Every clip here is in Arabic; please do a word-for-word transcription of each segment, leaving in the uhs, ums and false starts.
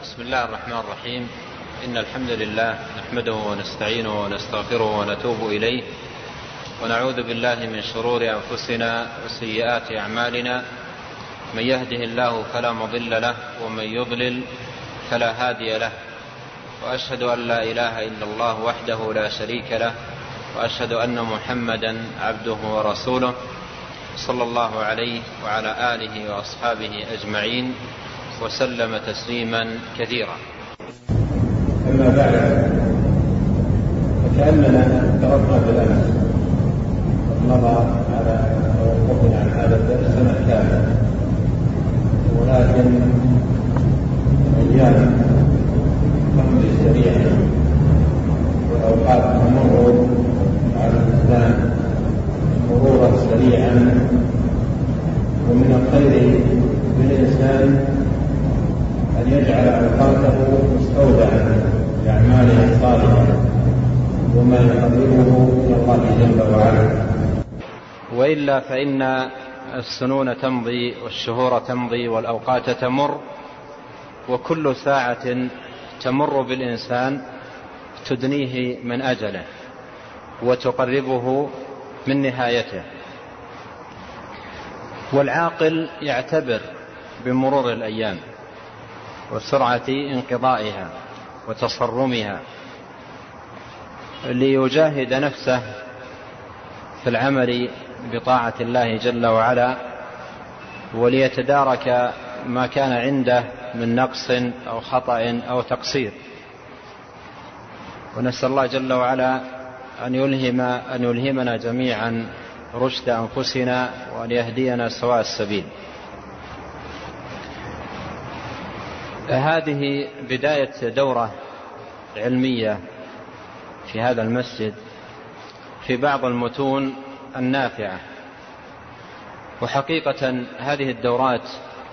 بسم الله الرحمن الرحيم. إن الحمد لله نحمده ونستعينه ونستغفره ونتوب إليه، ونعوذ بالله من شرور أنفسنا وسيئات أعمالنا. من يهده الله فلا مضل له، ومن يضلل فلا هادي له. وأشهد أن لا إله إلا الله وحده لا شريك له، وأشهد أن محمدا عبده ورسوله، صلى الله عليه وعلى آله وأصحابه أجمعين، وسلم تسليما كثيرا. أما بعد، فكأننا تركنا بالأمس مضى على توقفنا عن هذا الدرس سنة كاملة، ولكن أيام تمضي سريعا والأوقات تمر على الإنسان مرورا سريعا، ومن الخير بالإنسان أن يجعل أوقاته مستودعا لأعماله الصالحة وما يقربه إلى الله جل وعلا. وإلا فإن السنون تمضي والشهور تمضي والأوقات تمر، وكل ساعة تمر بالإنسان تدنيه من أجله وتقربه من نهايته. والعاقل يعتبر بمرور الأيام وسرعة انقضائها وتصرمها ليجاهد نفسه في العمل بطاعة الله جل وعلا، وليتدارك ما كان عنده من نقص أو خطأ أو تقصير. ونسأل الله جل وعلا أن يلهم أن يلهمنا جميعا رشد أنفسنا، وأن يهدينا سواء السبيل. هذه بداية دورة علمية في هذا المسجد في بعض المتون النافعة. وحقيقة هذه الدورات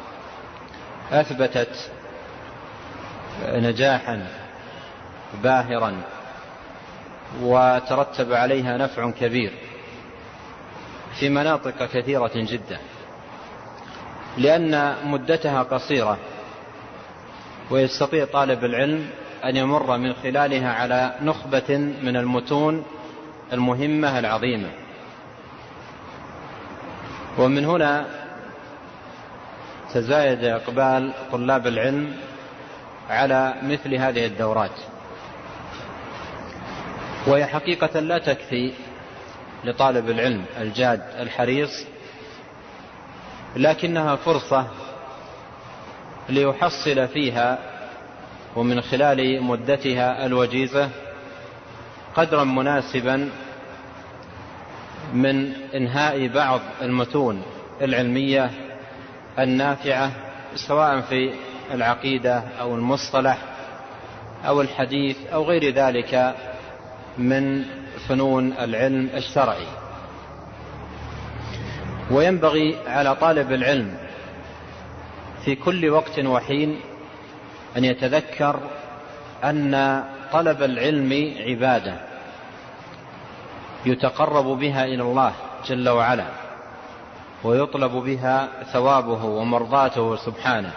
أثبتت نجاحا باهرا، وترتب عليها نفع كبير في مناطق كثيرة جدا، لأن مدتها قصيرة، ويستطيع طالب العلم أن يمر من خلالها على نخبة من المتون المهمة العظيمة. ومن هنا تزايد إقبال طلاب العلم على مثل هذه الدورات، وهي حقيقة لا تكفي لطالب العلم الجاد الحريص، لكنها فرصة ليحصل فيها ومن خلال مدتها الوجيزة قدرا مناسبا من إنهاء بعض المتون العلمية النافعة، سواء في العقيدة أو المصطلح أو الحديث أو غير ذلك من فنون العلم الشرعي. وينبغي على طالب العلم في كل وقت وحين أن يتذكر أن طلب العلم عبادة يتقرب بها إلى الله جل وعلا، ويطلب بها ثوابه ومرضاته سبحانه.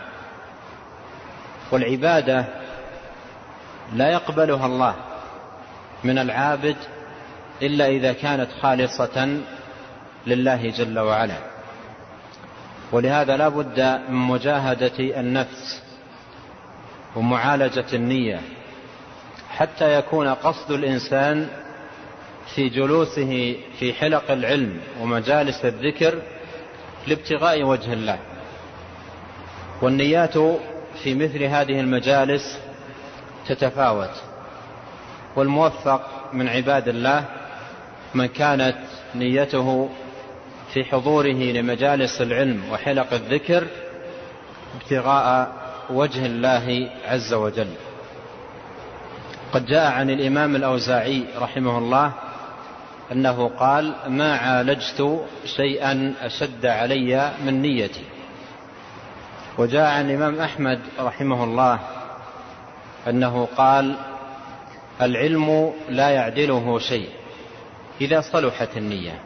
والعبادة لا يقبلها الله من العابد إلا إذا كانت خالصة لله جل وعلا. ولهذا لا بد من مجاهدة النفس ومعالجة النية، حتى يكون قصد الإنسان في جلوسه في حلق العلم ومجالس الذكر لابتغاء وجه الله. والنيات في مثل هذه المجالس تتفاوت، والموفق من عباد الله من كانت نيته في حضوره لمجالس العلم وحلق الذكر ابتغاء وجه الله عز وجل. قد جاء عن الإمام الأوزاعي رحمه الله أنه قال: ما عالجت شيئا أشد علي من نيتي. وجاء عن الإمام أحمد رحمه الله أنه قال: العلم لا يعدله شيء إذا صلحت النية.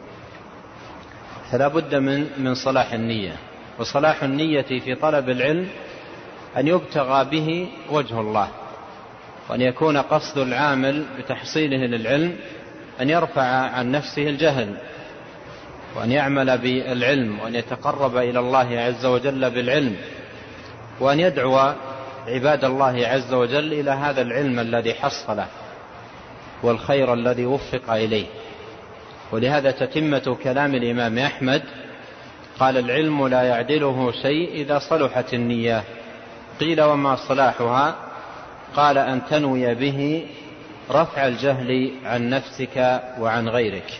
فلا بد من من صلاح النية. وصلاح النية في طلب العلم أن يبتغى به وجه الله، وأن يكون قصد العامل بتحصيله للعلم أن يرفع عن نفسه الجهل، وأن يعمل بالعلم، وأن يتقرب إلى الله عز وجل بالعلم، وأن يدعو عباد الله عز وجل إلى هذا العلم الذي حصله والخير الذي وفق إليه. ولهذا تتمة كلام الإمام أحمد قال: العلم لا يعدله شيء إذا صلحت النية. قيل: وما صلاحها؟ قال: أن تنوي به رفع الجهل عن نفسك وعن غيرك.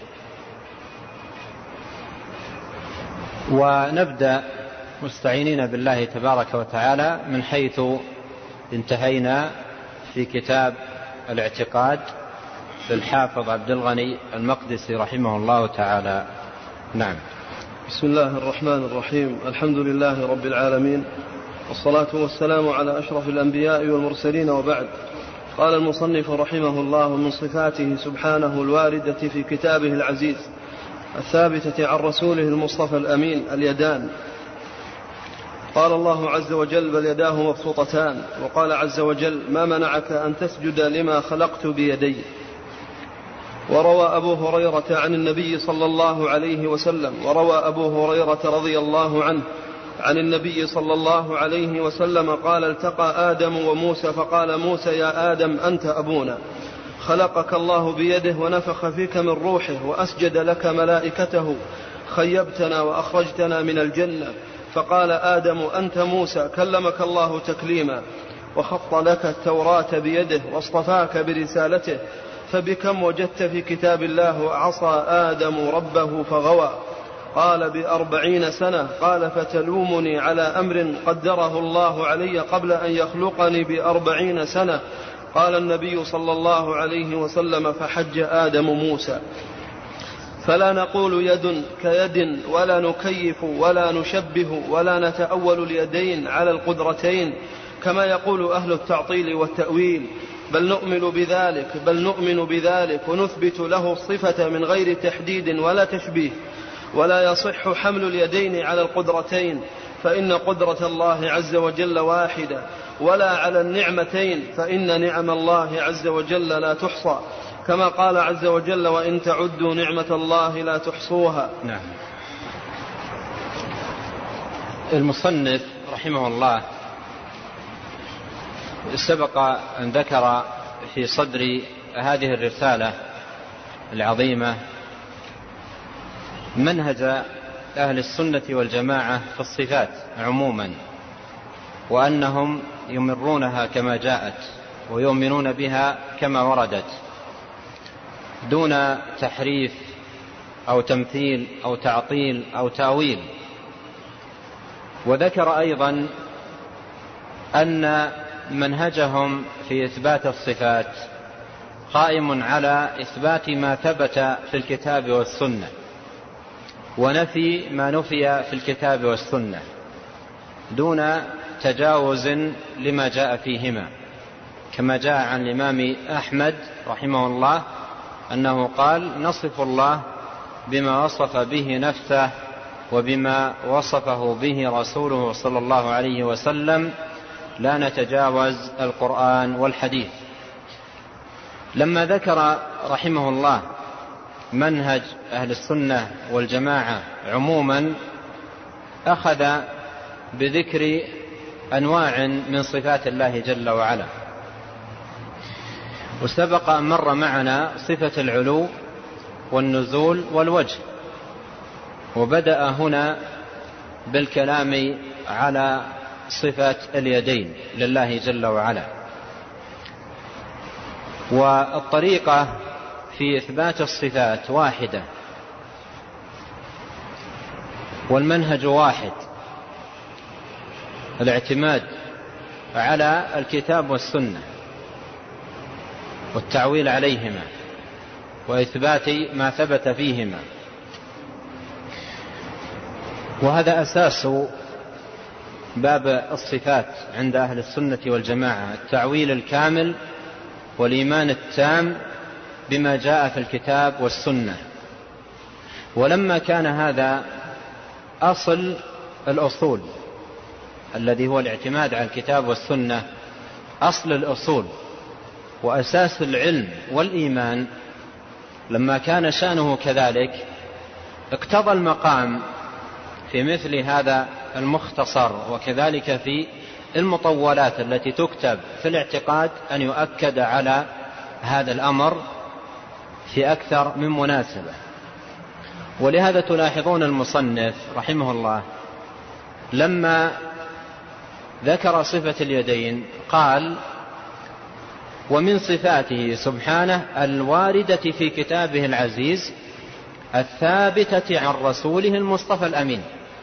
ونبدأ مستعينين بالله تبارك وتعالى من حيث انتهينا في كتاب الاعتقاد للحافظ عبد الغني المقدسي رحمه الله تعالى. نعم. بسم الله الرحمن الرحيم. الحمد لله رب العالمين، والصلاة والسلام على أشرف الأنبياء والمرسلين، وبعد. قال المصنف رحمه الله: من صفاته سبحانه الواردة في كتابه العزيز الثابتة عن رسوله المصطفى الأمين اليدان. قال الله عز وجل: بل يداه مبسوطتان. وقال عز وجل: ما منعك أن تسجد لما خلقت بيدي. وروى أبو هريرة عن النبي صلى الله عليه وسلم وروى أبو هريرة رضي الله عنه عن النبي صلى الله عليه وسلم قال: التقى آدم وموسى فقال موسى: يا آدم أنت أبونا، خلقك الله بيده ونفخ فيك من روحه وأسجد لك ملائكته، خيبتنا وأخرجتنا من الجنة. فقال آدم: أنت موسى، كلمك الله تكليما، وخط لك التوراة بيده واصطفاك برسالته، فبكم وجدت في كتاب الله عصى آدم ربه فغوى؟ قال: بأربعين سنة. قال: فتلومني على أمر قدره الله علي قبل أن يخلقني بأربعين سنة؟ قال النبي صلى الله عليه وسلم: فحج آدم موسى. فلا نقول يد كيد، ولا نكيف ولا نشبه ولا نتأول اليدين على القدرتين كما يقول أهل التعطيل والتأويل، بل نؤمن بذلك بل نؤمن بذلك ونثبت له الصفة من غير تحديد ولا تشبيه. ولا يصح حمل اليدين على القدرتين، فإن قدرة الله عز وجل واحدة، ولا على النعمتين، فإن نعم الله عز وجل لا تحصى، كما قال عز وجل: وإن تعدوا نعمة الله لا تحصوها. نعم. المصنف رحمه الله سبق أن ذكر في صدر هذه الرسالة العظيمة منهج أهل السنة والجماعة في الصفات عموما، وأنهم يمرونها كما جاءت ويؤمنون بها كما وردت دون تحريف أو تمثيل أو تعطيل أو تأويل. وذكر أيضا أن منهجهم في إثبات الصفات قائم على إثبات ما ثبت في الكتاب والسنة، ونفي ما نفي في الكتاب والسنة دون تجاوز لما جاء فيهما، كما جاء عن الإمام أحمد رحمه الله أنه قال: نصف الله بما وصف به نفسه وبما وصفه به رسوله صلى الله عليه وسلم، لا نتجاوز القرآن والحديث. لما ذكر رحمه الله منهج أهل السنة والجماعة عموما، أخذ بذكر أنواع من صفات الله جل وعلا، وسبق أن مر معنا صفة العلو والنزول والوجه، وبدأ هنا بالكلام على صفة اليدين لله جل وعلا. والطريقة في إثبات الصفات واحدة، والمنهج واحد، الاعتماد على الكتاب والسنة والتعويل عليهما وإثبات ما ثبت فيهما. وهذا أساس باب الصفات عند أهل السنة والجماعة، التعويل الكامل والإيمان التام بما جاء في الكتاب والسنة. ولما كان هذا أصل الأصول الذي هو الاعتماد على الكتاب والسنة أصل الأصول وأساس العلم والإيمان، لما كان شأنه كذلك اقتضى المقام في مثل هذا المختصر وكذلك في المطولات التي تكتب في الاعتقاد أن يؤكد على هذا الأمر في أكثر من مناسبة. ولهذا تلاحظون المصنف رحمه الله لما ذكر صفة اليدين قال: ومن صفاته سبحانه الواردة في كتابه العزيز الثابتة عن رسوله المصطفى الأمين.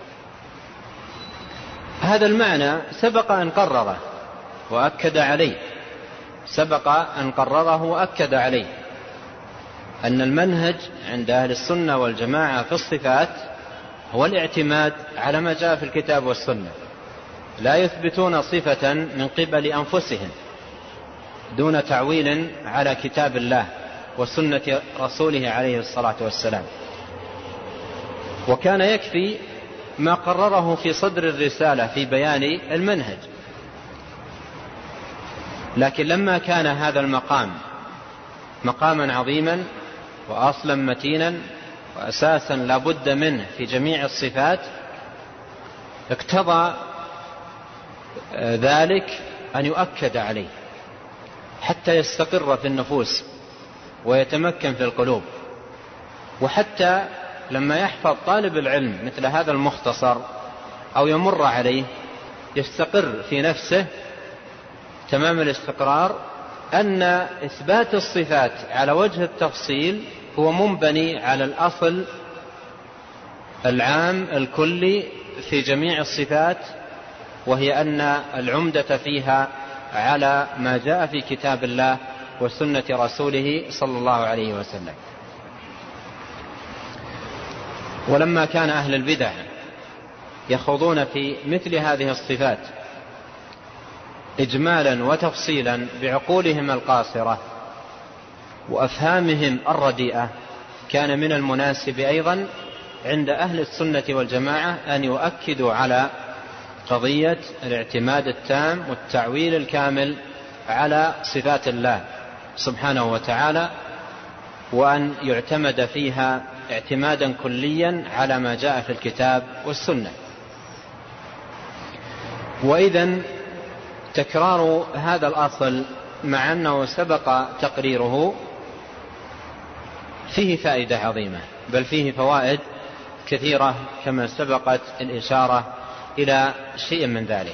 هذا المعنى سبق أن قرره وأكد عليه سبق أن قرره وأكد عليه أن المنهج عند أهل السنة والجماعة في الصفات هو الاعتماد على ما جاء في الكتاب والسنة، لا يثبتون صفة من قبل أنفسهم دون تعويل على كتاب الله وسنة رسوله عليه الصلاة والسلام. وكان يكفي ما قرره في صدر الرسالة في بيان المنهج. لكن لما كان هذا المقام مقاما عظيما وأصلا متينا وأساسا لا بد منه في جميع الصفات، اقتضى ذلك أن يؤكد عليه حتى يستقر في النفوس ويتمكن في القلوب، وحتى لما يحفظ طالب العلم مثل هذا المختصر أو يمر عليه يستقر في نفسه تمام الاستقرار أن إثبات الصفات على وجه التفصيل هو منبني على الأصل العام الكلي في جميع الصفات، وهي أن العمدة فيها على ما جاء في كتاب الله وسنة رسوله صلى الله عليه وسلم. ولما كان أهل البدع يخوضون في مثل هذه الصفات إجمالا وتفصيلا بعقولهم القاصرة وأفهامهم الرديئة، كان من المناسب أيضا عند أهل السنة والجماعة أن يؤكدوا على قضية الاعتماد التام والتعويل الكامل على صفات الله سبحانه وتعالى، وأن يعتمد فيها اعتمادا كليا على ما جاء في الكتاب والسنة. وإذن تكرار هذا الأصل مع أنه سبق تقريره فيه فائدة عظيمة، بل فيه فوائد كثيرة كما سبقت الإشارة إلى شيء من ذلك.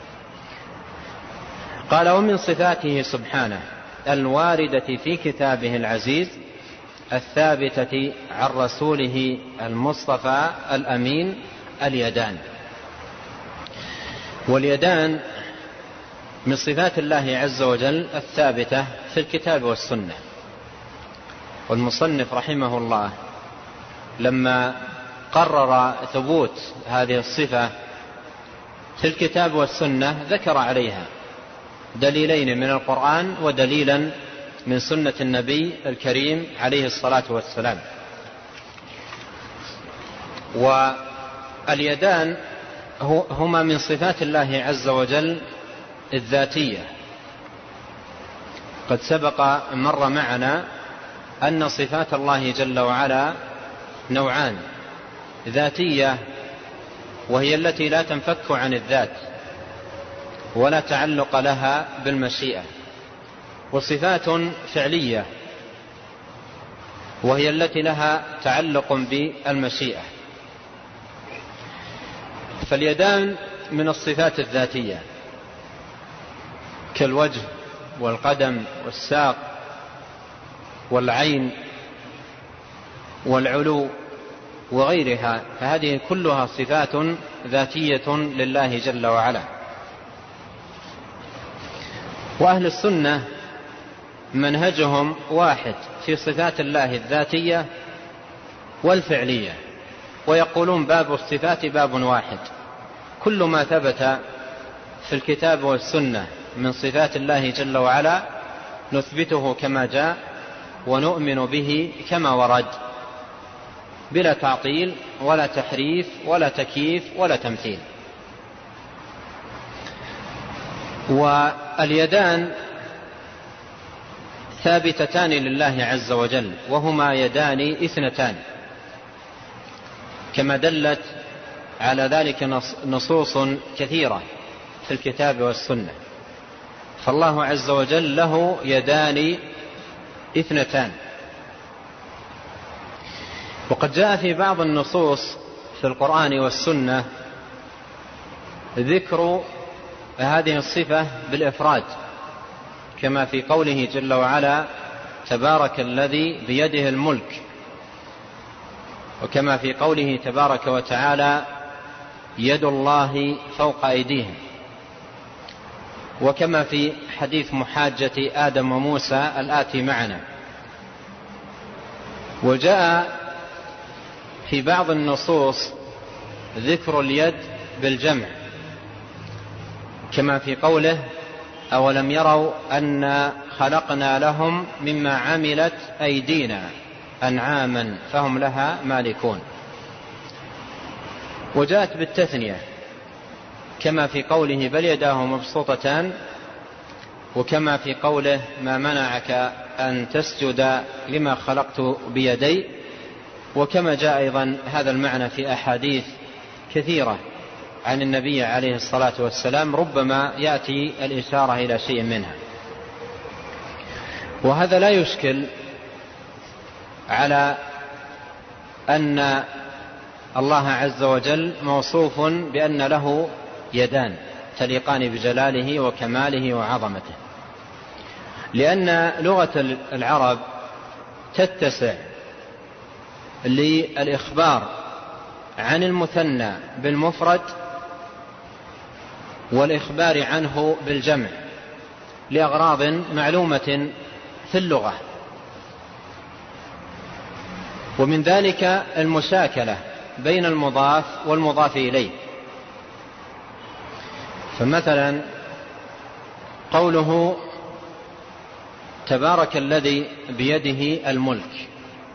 قال: ومن صفاته سبحانه الواردة في كتابه العزيز الثابتة عن رسوله المصطفى الأمين اليدان. واليدان من صفات الله عز وجل الثابتة في الكتاب والسنة. والمصنف رحمه الله لما قرر ثبوت هذه الصفة في الكتاب والسنة ذكر عليها دليلين من القرآن ودليلا من سنة النبي الكريم عليه الصلاة والسلام. واليدان هما من صفات الله عز وجل الذاتية. قد سبق مر معنا أن صفات الله جل وعلا نوعان: ذاتية وهي التي لا تنفك عن الذات ولا تعلق لها بالمشيئة، وصفات فعلية وهي التي لها تعلق بالمشيئة. فاليدان من الصفات الذاتية كالوجه والقدم والساق والعين والعلو وغيرها، فهذه كلها صفات ذاتية لله جل وعلا. وأهل السنة منهجهم واحد في صفات الله الذاتية والفعلية، ويقولون باب الصفات باب واحد، كل ما ثبت في الكتاب والسنة من صفات الله جل وعلا نثبته كما جاء ونؤمن به كما ورد، بلا تعطيل ولا تحريف ولا تكييف ولا تمثيل. واليدان ثابتتان لله عز وجل، وهما يدان اثنتان، كما دلت على ذلك نصوص كثيرة في الكتاب والسنة. فالله عز وجل له يدان اثنتان. وقد جاء في بعض النصوص في القرآن والسنة ذكر هذه الصفة بالإفراد، كما في قوله جل وعلا: تبارك الذي بيده الملك، وكما في قوله تبارك وتعالى: يد الله فوق أيديهم، وكما في حديث محاجة آدم وموسى الآتي معنا. وجاء في بعض النصوص ذكر اليد بالجمع، كما في قوله: أولم يروا أن خلقنا لهم مما عملت أيدينا أنعاما فهم لها مالكون. وجاءت بالتثنية، كما في قوله: بل يداه مبسوطتان، وكما في قوله: ما منعك أن تسجد لما خلقت بيدي. وكما جاء أيضا هذا المعنى في أحاديث كثيرة عن النبي عليه الصلاة والسلام، ربما يأتي الإشارة إلى شيء منها. وهذا لا يشكل على أن الله عز وجل موصوف بأن له يدان تليقان بجلاله وكماله وعظمته، لأن لغة العرب تتسع للإخبار عن المثنى بالمفرد والإخبار عنه بالجمع لأغراض معلومة في اللغة. ومن ذلك المشاكلة بين المضاف والمضاف إليه. فمثلا قوله: تبارك الذي بيده الملك،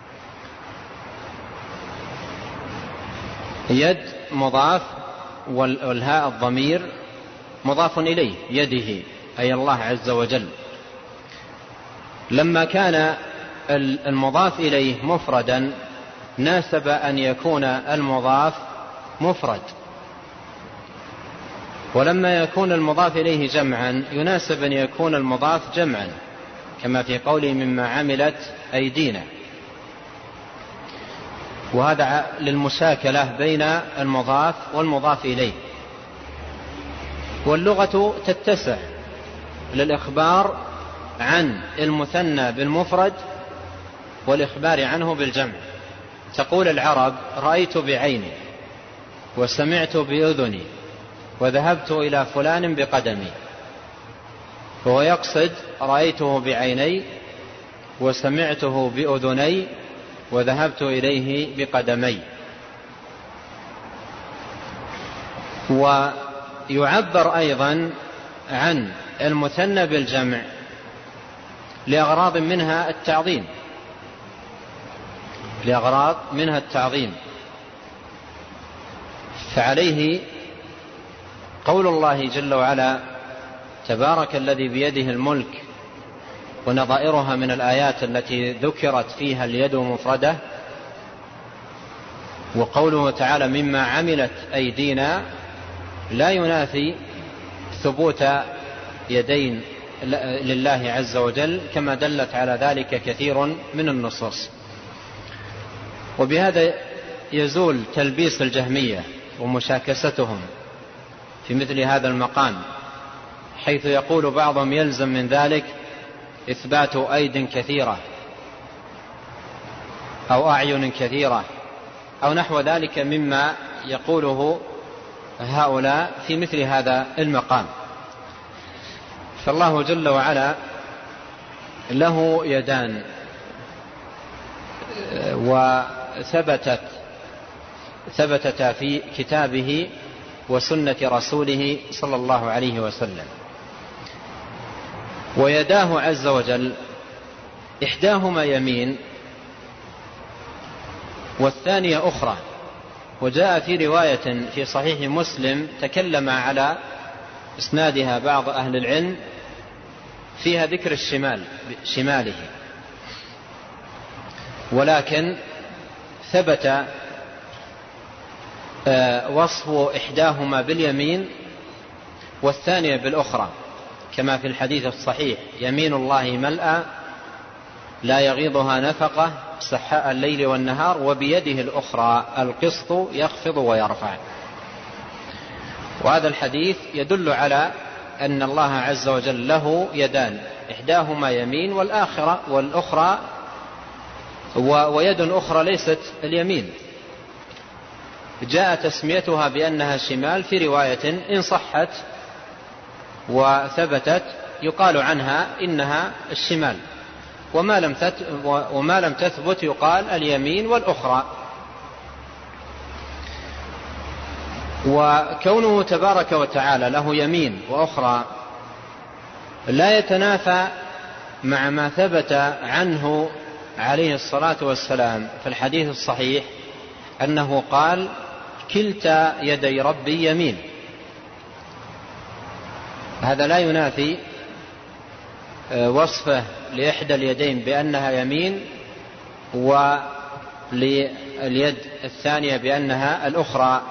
يد مضاف والهاء الضمير مضاف إليه، يده أي الله عز وجل. لما كان المضاف إليه مفردا ناسب أن يكون المضاف مفرد، ولما يكون المضاف إليه جمعا يناسب أن يكون المضاف جمعا، كما في قوله: مما عملت أيدينا. وهذا للمشاكلة بين المضاف والمضاف إليه. واللغة تتسع للإخبار عن المثنى بالمفرد والإخبار عنه بالجمع. تقول العرب: رأيت بعيني، وسمعت بأذني، وذهبت إلى فلان بقدمي. وهو يقصد: رأيته بعيني، وسمعته بأذني، وذهبت إليه بقدمي. ويعبر أيضا عن المثنى بالجمع لأغراض منها التعظيم لأغراض منها التعظيم فعليه قول الله جل وعلا: تبارك الذي بيده الملك، ونظائرها من الآيات التي ذكرت فيها اليد مفردة. وقوله تعالى: مما عملت أيدينا، لا ينافي ثبوت يدين لله عز وجل، كما دلت على ذلك كثير من النصوص. وبهذا يزول تلبيس الجهمية ومشاكستهم في مثل هذا المقام، حيث يقول بعضهم: يلزم من ذلك إثبات أيد كثيرة أو أعين كثيرة أو نحو ذلك مما يقوله هؤلاء في مثل هذا المقام. فالله جل وعلا له يدان، وثبتت ثبتتا في كتابه وسنة رسوله صلى الله عليه وسلم. ويداه عز وجل إحداهما يمين والثانية أخرى. وجاء في رواية في صحيح مسلم تكلم على إسنادها بعض أهل العلم فيها ذكر الشمال شماله، ولكن ثبت وصف إحداهما باليمين والثانية بالأخرى، كما في الحديث الصحيح: يمين الله ملأى لا يغيضها نفقة سحاء الليل والنهار وبيده الأخرى القسط يخفض ويرفع. وهذا الحديث يدل على أن الله عز وجل له يدان، إحداهما يمين والآخرة والأخرى ويد أخرى ليست اليمين. جاء تسميتها بأنها شمال في رواية إن صحت وثبتت يقال عنها إنها الشمال، وما لم وما لم تثبت يقال اليمين والأخرى. وكونه تبارك وتعالى له يمين وأخرى لا يتنافى مع ما ثبت عنه عليه الصلاة والسلام في الحديث الصحيح أنه قال: كلتا يدي ربي يمين. هذا لا ينافي وصفه لإحدى اليدين بأنها يمين ولليد الثانية بأنها الأخرى،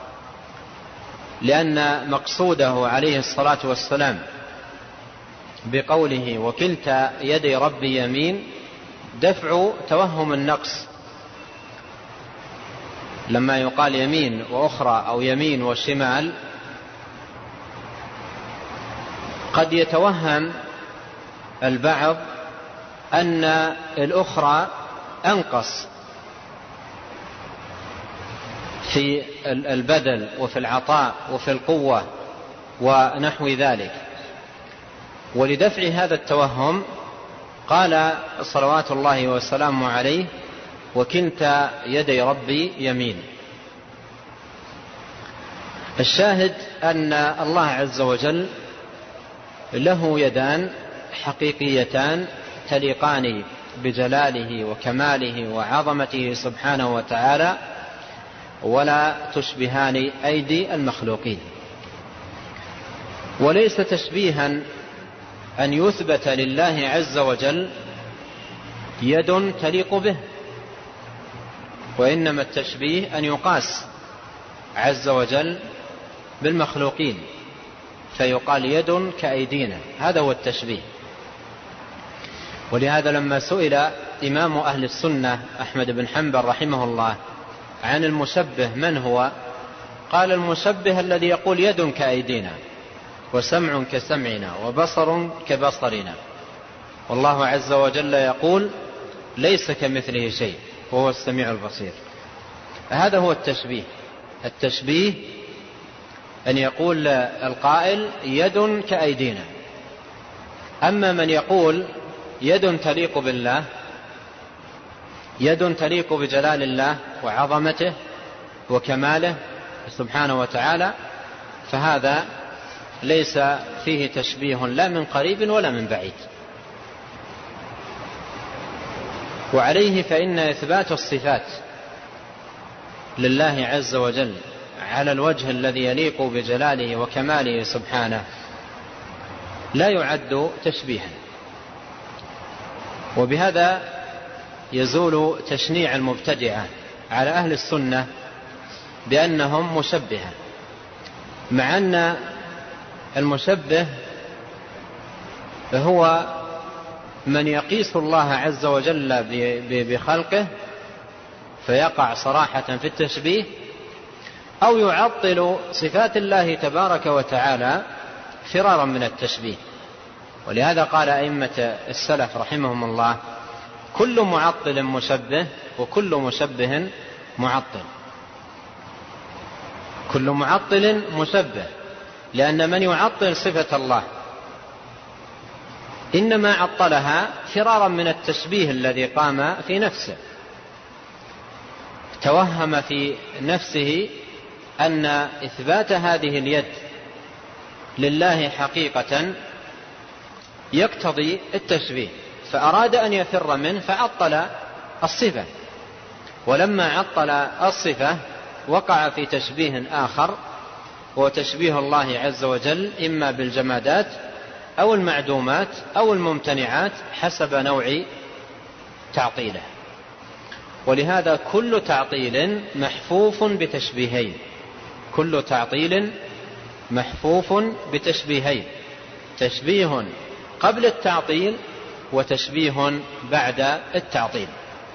لأن مقصوده عليه الصلاة والسلام بقوله وكلتا يدي ربي يمين دفع توهم النقص. لما يقال يمين وأخرى أو يمين وشمال قد يتوهم البعض أن الأخرى أنقص في البذل وفي العطاء وفي القوة ونحو ذلك. ولدفع هذا التوهم قال صلوات الله وسلامه عليه: وكلتا يدي ربي يمين. الشاهد أن الله عز وجل له يدان حقيقيتان تليقان بجلاله وكماله وعظمته سبحانه وتعالى، ولا تشبهان أيدي المخلوقين. وليس تشبيها أن يثبت لله عز وجل يد تليق به، وإنما التشبيه أن يقاس عز وجل بالمخلوقين فيقال يد كأيدينا، هذا هو التشبيه. ولهذا لما سئل إمام أهل السنة أحمد بن حنبل رحمه الله عن المشبه من هو، قال: المشبه الذي يقول يد كأيدينا وسمع كسمعنا وبصر كبصرنا، والله عز وجل يقول: ليس كمثله شيء وهو السميع البصير. هذا هو التشبيه. التشبيه أن يقول القائل يد كأيدينا. أما من يقول يد تليق بالله، يد تليق بجلال الله وعظمته وكماله سبحانه وتعالى، فهذا ليس فيه تشبيه لا من قريب ولا من بعيد. وعليه فإن إثبات الصفات لله عز وجل على الوجه الذي يليق بجلاله وكماله سبحانه لا يعد تشبيها. وبهذا يزول تشنيع المبتدعة على أهل السنة بأنهم مشبهة، مع أن المشبه هو من يقيس الله عز وجل بخلقه فيقع صراحة في التشبيه، أو يعطل صفات الله تبارك وتعالى فرارا من التشبيه. ولهذا قال أئمة السلف رحمهم الله: كل معطل مشبه وكل مشبه معطل. كل معطل مشبه، لأن من يعطل صفة الله إنما عطلها فرارا من التشبيه الذي قام في نفسه، توهم في نفسه أن إثبات هذه اليد لله حقيقة يقتضي التشبيه، فأراد أن يفر منه فعطل الصفة، ولما عطل الصفة وقع في تشبيه آخر هو تشبيه الله عز وجل إما بالجمادات أو المعدومات أو الممتنعات حسب نوع تعطيله. ولهذا كل تعطيل محفوف بتشبيهين، كل تعطيل محفوف بتشبيهين، تشبيه قبل التعطيل وتشبيه بعد التعطيل.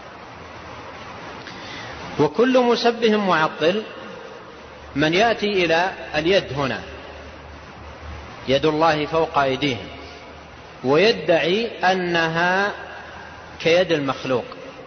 وكل مشبه معطل من يأتي إلى اليد هنا، يد الله فوق أيديهم، ويدعي أنها كيد المخلوق.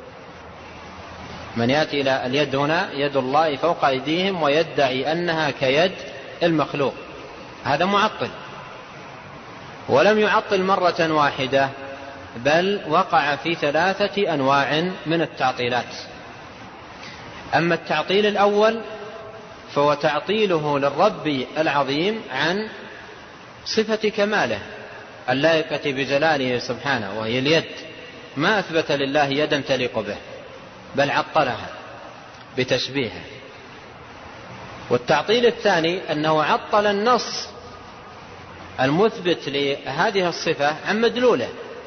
من يأتي إلى اليد هنا يد الله فوق أيديهم ويدعي أنها كيد المخلوق، هذا معطل، ولم يعطل مرة واحدة، بل وقع في ثلاثة أنواع من التعطيلات. أما التعطيل الأول فهو تعطيله للرب العظيم عن صفة كماله اللائقة بجلاله سبحانه، وهي اليد، ما أثبت لله يدا تليق به، بل عطلها بتشبيهه. والتعطيل الثاني أنه عطل النص المثبت لهذه الصفة عن مدلوله،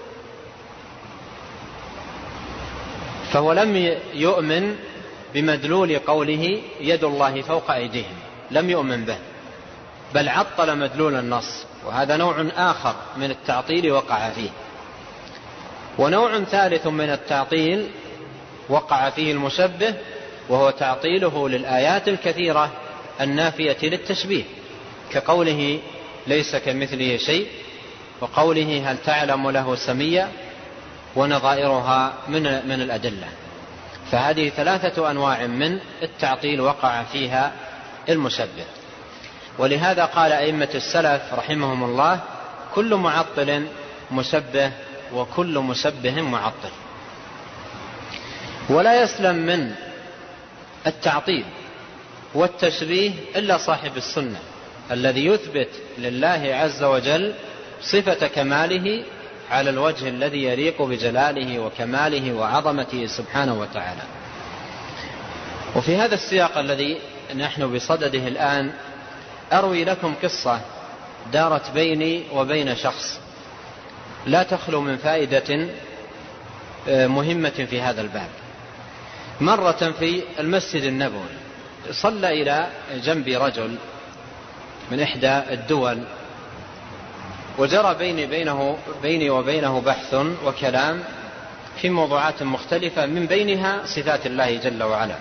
فهو لم يؤمن بمدلول قوله يد الله فوق أيديهم، لم يؤمن به، بل عطل مدلول النص، وهذا نوع آخر من التعطيل وقع فيه. ونوع ثالث من التعطيل وقع فيه المشبه، وهو تعطيله للآيات الكثيرة النافية للتشبيه، كقوله ليس كمثله شيء، وقوله هل تعلم له سميا، ونظائرها من من الأدلة. فهذه ثلاثة أنواع من التعطيل وقع فيها المشبه. ولهذا قال أئمة السلف رحمهم الله كل معطل مشبه وكل مشبه معطل. ولا يسلم من التعطيل والتشبيه إلا صاحب السنة الذي يثبت لله عز وجل صفة كماله على الوجه الذي يليق بجلاله وكماله وعظمته سبحانه وتعالى. وفي هذا السياق الذي نحن بصدده الآن أروي لكم قصة دارت بيني وبين شخص لا تخلو من فائدة مهمة في هذا الباب. مرة في المسجد النبوي صلى إلى جنبي رجل من إحدى الدول، وجرى بيني, بينه بيني وبينه بحث وكلام في موضوعات مختلفة، من بينها صفات الله جل وعلا.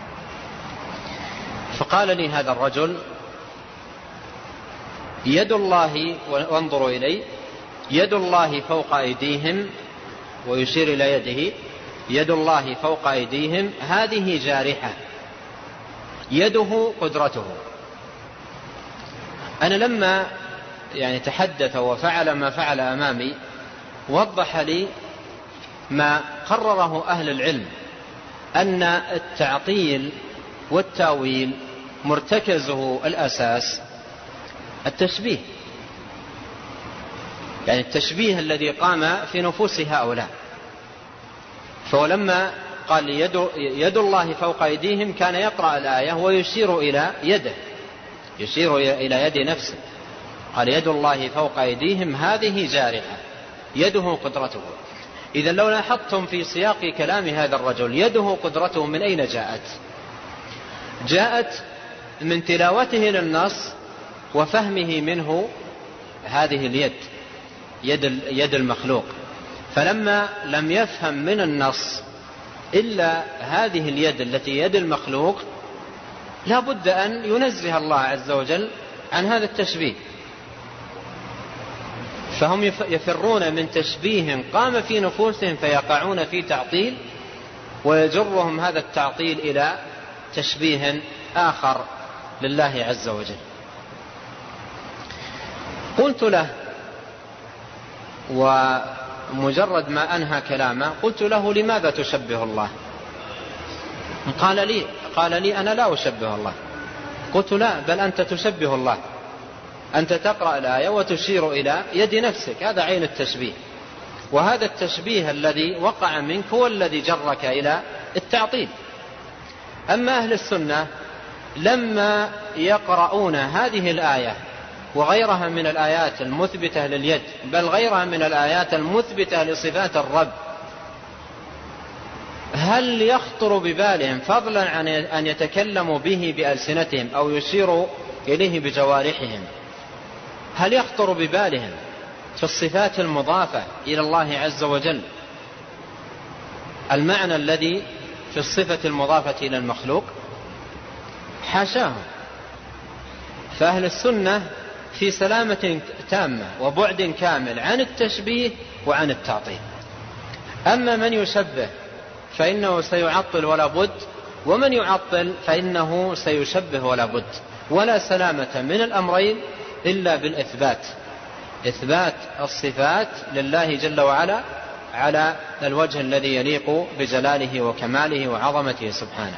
فقال لي هذا الرجل يد الله، وانظروا إلي، يد الله فوق أيديهم، ويشير إلى يده، يد الله فوق أيديهم هذه جارحة، يده قدرته. أنا لما يعني تحدث وفعل ما فعل أمامي وضح لي ما قرره أهل العلم، أن التعطيل والتاويل مرتكزه الأساس التشبيه، يعني التشبيه الذي قام في نفوس هؤلاء. فلما قال يد, يد الله فوق أيديهم كان يقرأ الآية ويشير إلى يده، يشير إلى يد نفسه. قال يد الله فوق أيديهم هذه جارحة، يده قدرته. إذا لو لاحظتم في سياق كلام هذا الرجل يده قدرته من أين جاءت؟ جاءت من تلاوته للنص وفهمه منه هذه اليد، يد, يد المخلوق. فلما لم يفهم من النص إلا هذه اليد التي يد المخلوق، لا بد أن ينزه الله عز وجل عن هذا التشبيه. فهم يفرون من تشبيه قام في نفوسهم فيقعون في تعطيل، ويجرهم هذا التعطيل إلى تشبيه آخر لله عز وجل. قلت له، ومجرد ما أنهى كلامه قلت له لماذا تشبه الله؟ قال لي, قال لي أنا لا أشبه الله. قلت لا، بل أنت تشبه الله، أنت تقرأ الآية وتشير إلى يد نفسك، هذا عين التشبيه. وهذا التشبيه الذي وقع منك هو الذي جرك إلى التعطيل. أما أهل السنة لما يقرؤون هذه الآية وغيرها من الآيات المثبتة لليد، بل غيرها من الآيات المثبتة لصفات الرب، هل يخطر ببالهم فضلا عن أن يتكلموا به بألسنتهم أو يشيروا إليه بجوارحهم، هل يخطر ببالهم في الصفات المضافة إلى الله عز وجل المعنى الذي في الصفة المضافة إلى المخلوق؟ حاشاه. فأهل السنة في سلامة تامة وبعد كامل عن التشبيه وعن التعطيل. أما من يشبه فإنه سيعطل ولا بد، ومن يعطل فإنه سيشبه ولا بد، ولا سلامة من الأمرين إلا بالإثبات، إثبات الصفات لله جل وعلا على الوجه الذي يليق بجلاله وكماله وعظمته سبحانه.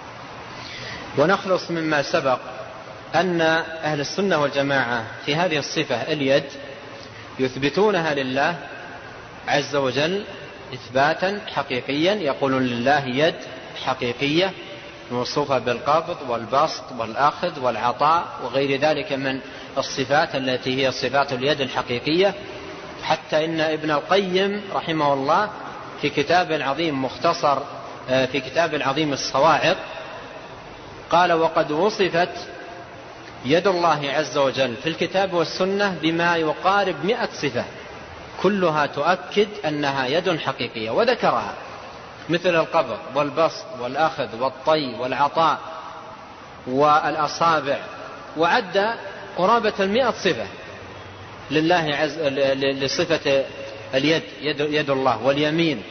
ونخلص مما سبق أن أهل السنة والجماعة في هذه الصفة اليد يثبتونها لله عز وجل إثباتا حقيقيا، يقولون لله يد حقيقية موصوفة بالقبض والبسط والأخذ والعطاء وغير ذلك من الصفات التي هي صفات اليد الحقيقية. حتى إن ابن القيم رحمه الله في كتاب العظيم مختصر في كتاب العظيم الصواعق قال: وقد وصفت يد الله عز وجل في الكتاب والسنة بما يقارب مئة صفة كلها تؤكد أنها يد حقيقية، وذكرها مثل القبض والبسط والأخذ والطي والعطاء والأصابع، وعد قرابة المئة صفة لله عز لصفة اليد، يد, يد الله واليمين،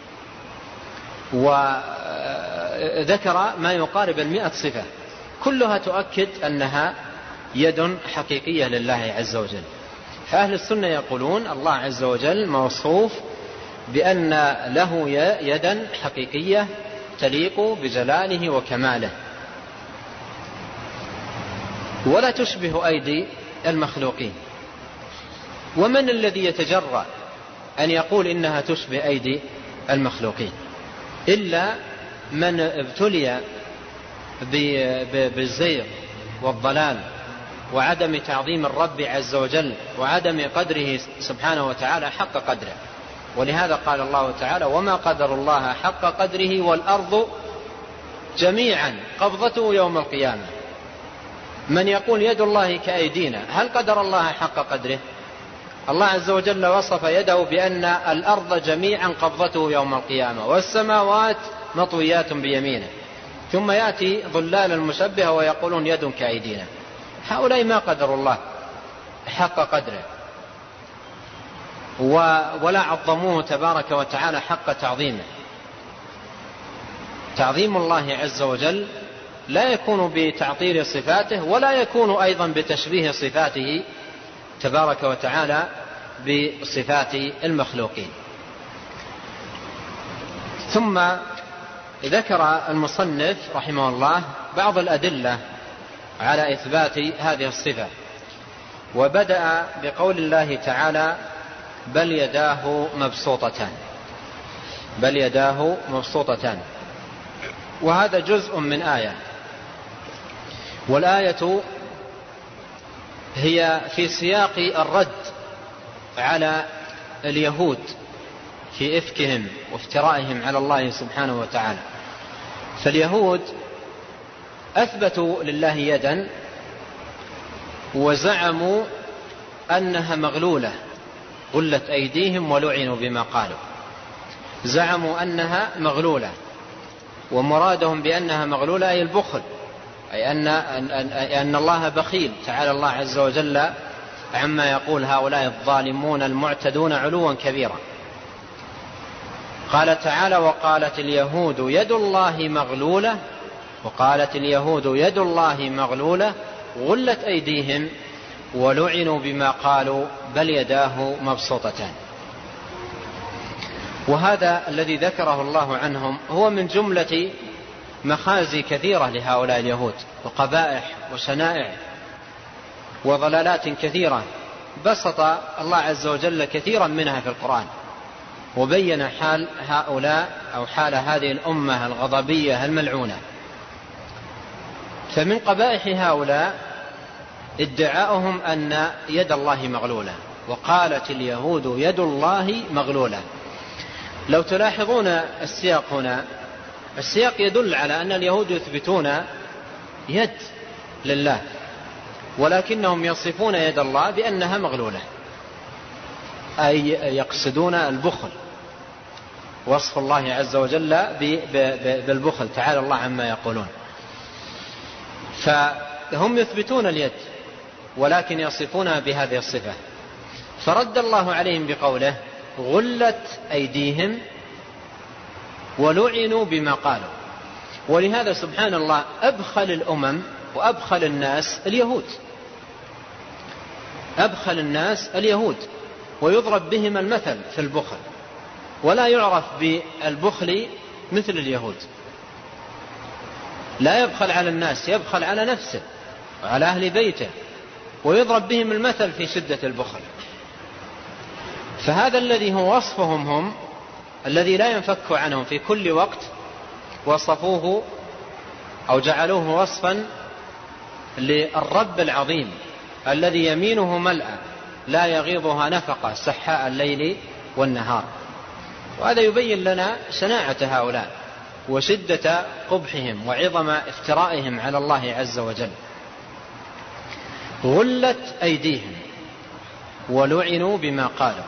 وذكر ما يقارب المئة صفة كلها تؤكد أنها يد حقيقية لله عز وجل. فأهل السنة يقولون الله عز وجل موصوف بأن له يدا حقيقية تليق بجلاله وكماله، ولا تشبه أيدي المخلوقين. ومن الذي يتجرأ أن يقول إنها تشبه أيدي المخلوقين إلا من ابتلي بالزيغ والضلال وعدم تعظيم الرب عز وجل وعدم قدره سبحانه وتعالى حق قدره. ولهذا قال الله تعالى: وما قدر الله حق قدره والأرض جميعا قبضته يوم القيامة. من يقول يد الله كأيدينا، هل قدر الله حق قدره؟ الله عز وجل وصف يده بأن الأرض جميعا قبضته يوم القيامة والسماوات مطويات بيمينه، ثم يأتي ضلال المشبهة ويقولون يد كأيدينا. هؤلاء ما قدروا الله حق قدره ولا عظموه تبارك وتعالى حق تعظيمه. تعظيم الله عز وجل لا يكون بتعطيل صفاته، ولا يكون أيضا بتشبيه صفاته تبارك وتعالى بصفات المخلوقين. ثم ذكر المصنف رحمه الله بعض الأدلة على إثبات هذه الصفة، وبدأ بقول الله تعالى: بل يداه مبسوطتان، بل يداه مبسوطتان. وهذا جزء من آية، والآية هي في سياق الرد على اليهود في إفكهم وافترائهم على الله سبحانه وتعالى. فاليهود أثبتوا لله يدا وزعموا أنها مغلولة، غلت أيديهم ولعنوا بما قالوا. زعموا أنها مغلولة، ومرادهم بأنها مغلولة أي البخل، أي أن, أن الله بخيل. تعالى الله عز وجل عما يقول هؤلاء الظالمون المعتدون علوا كبيرا. قال تعالى: وقالت اليهود يد الله مغلولة، وقالت اليهود يد الله مغلولة غلت أيديهم ولعنوا بما قالوا بل يداه مبسوطتان. وهذا الذي ذكره الله عنهم هو من جملة مخازي كثيرة لهؤلاء اليهود، وقبائح وشنائع وضلالات كثيرة بسط الله عز وجل كثيرا منها في القرآن، وبين حال هؤلاء أو حال هذه الأمة الغضبية الملعونة. فمن قبائح هؤلاء ادعاؤهم أن يد الله مغلولة، وقالت اليهود يد الله مغلولة. لو تلاحظون السياق هنا، السياق يدل على أن اليهود يثبتون يد لله، ولكنهم يصفون يد الله بأنها مغلولة، أي يقصدون البخل، وصف الله عز وجل بالبخل، تعالى الله عما يقولون. فهم يثبتون اليد ولكن يصفونها بهذه الصفة، فرد الله عليهم بقوله غلت أيديهم ولعنوا بما قالوا. ولهذا سبحان الله أبخل الأمم وأبخل الناس اليهود، أبخل الناس اليهود، ويضرب بهم المثل في البخل، ولا يعرف بالبخل مثل اليهود. لا يبخل على الناس، يبخل على نفسه وعلى أهل بيته، ويضرب بهم المثل في شدة البخل. فهذا الذي هو وصفهم هم، الذي لا ينفك عنهم في كل وقت، وصفوه أو جعلوه وصفا للرب العظيم الذي يمينه ملأى لا يغيضها نفقة سحاء الليل والنهار. وهذا يبين لنا شناعة هؤلاء وشدة قبحهم وعظم افترائهم على الله عز وجل. غلت أيديهم ولعنوا بما قالوا.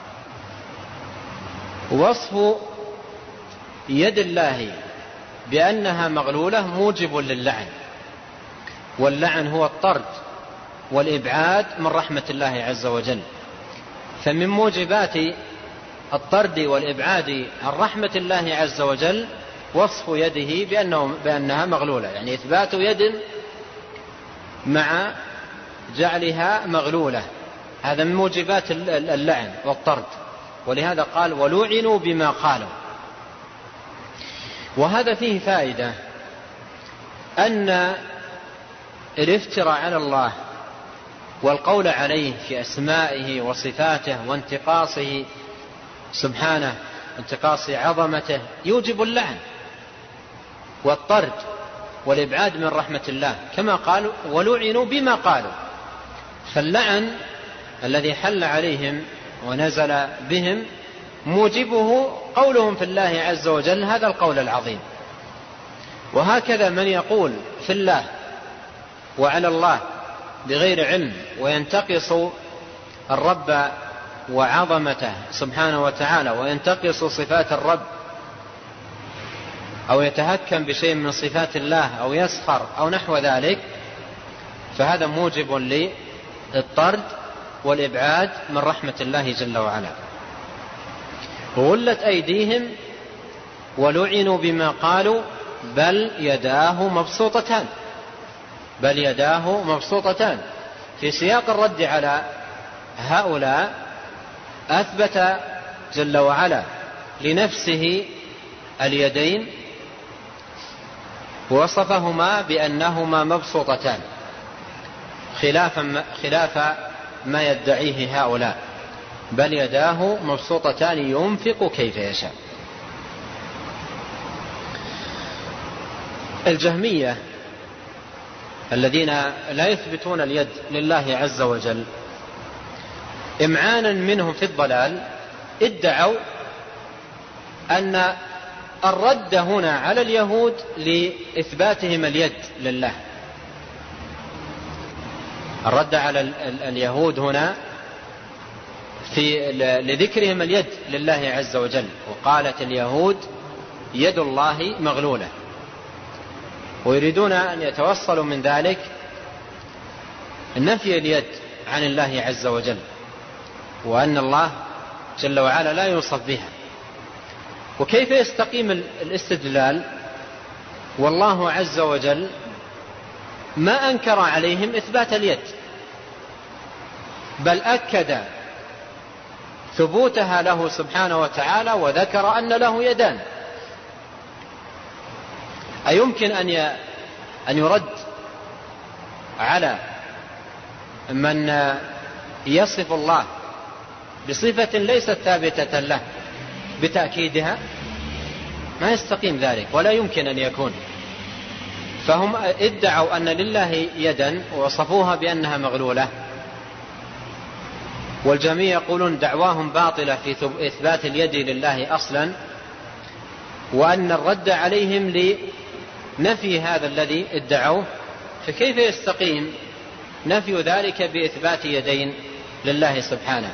وصف يد الله بأنها مغلولة موجب للعن، واللعن هو الطرد والإبعاد من رحمة الله عز وجل. فمن موجبات الطرد والإبعاد عن رحمة الله عز وجل وصف يده بأنه بأنها مغلولة، يعني إثبات يد مع جعلها مغلولة، هذا من موجبات اللعن والطرد. ولهذا قال ولعنوا بما قالوا. وهذا فيه فائدة، أن الافتراء على الله والقول عليه في أسمائه وصفاته وانتقاصه سبحانه، انتقاص عظمته، يوجب اللعن والطرد والإبعاد من رحمة الله، كما قالوا ولعنوا بما قالوا. فاللعن الذي حل عليهم ونزل بهم موجبه قولهم في الله عز وجل هذا القول العظيم. وهكذا من يقول في الله وعلى الله بغير علم وينتقص الرب وعظمته سبحانه وتعالى، وينتقص صفات الرب، أو يتهكم بشيء من صفات الله، أو يسخر أو نحو ذلك، فهذا موجب للطرد والإبعاد من رحمة الله جل وعلا. غلت أيديهم ولعنوا بما قالوا بل يداه مبسوطتان، بل يداه مبسوطتان. في سياق الرد على هؤلاء أثبت جل وعلا لنفسه اليدين، وصفهما بأنهما مبسوطتان، خلاف خلاف ما يدعيه هؤلاء، بل يداه مبسوطتان ينفق كيف يشاء. الجهمية الذين لا يثبتون اليد لله عز وجل إمعانا منهم في الضلال ادعوا أن الرد هنا على اليهود لإثباتهم اليد لله. الرد على اليهود هنا في لذكرهم اليد لله عز وجل، وقالت اليهود يد الله مغلولة، ويريدون أن يتوصلوا من ذلك نفي اليد عن الله عز وجل، وأن الله جل وعلا لا يوصف بها. وكيف يستقيم الاستدلال والله عز وجل ما أنكر عليهم إثبات اليد، بل أكد ثبوتها له سبحانه وتعالى، وذكر أن له يدان. أيمكن أن أن يرد على من يصف الله بصفة ليست ثابتة له بتأكيدها؟ ما يستقيم ذلك، ولا يمكن أن يكون. فهم ادعوا أن لله يدا ووصفوها بأنها مغلولة، والجميع يقولون دعواهم باطلة في إثبات اليد لله أصلا، وأن الرد عليهم لنفي هذا الذي ادعوه، فكيف يستقيم نفي ذلك بإثبات يدين لله سبحانه؟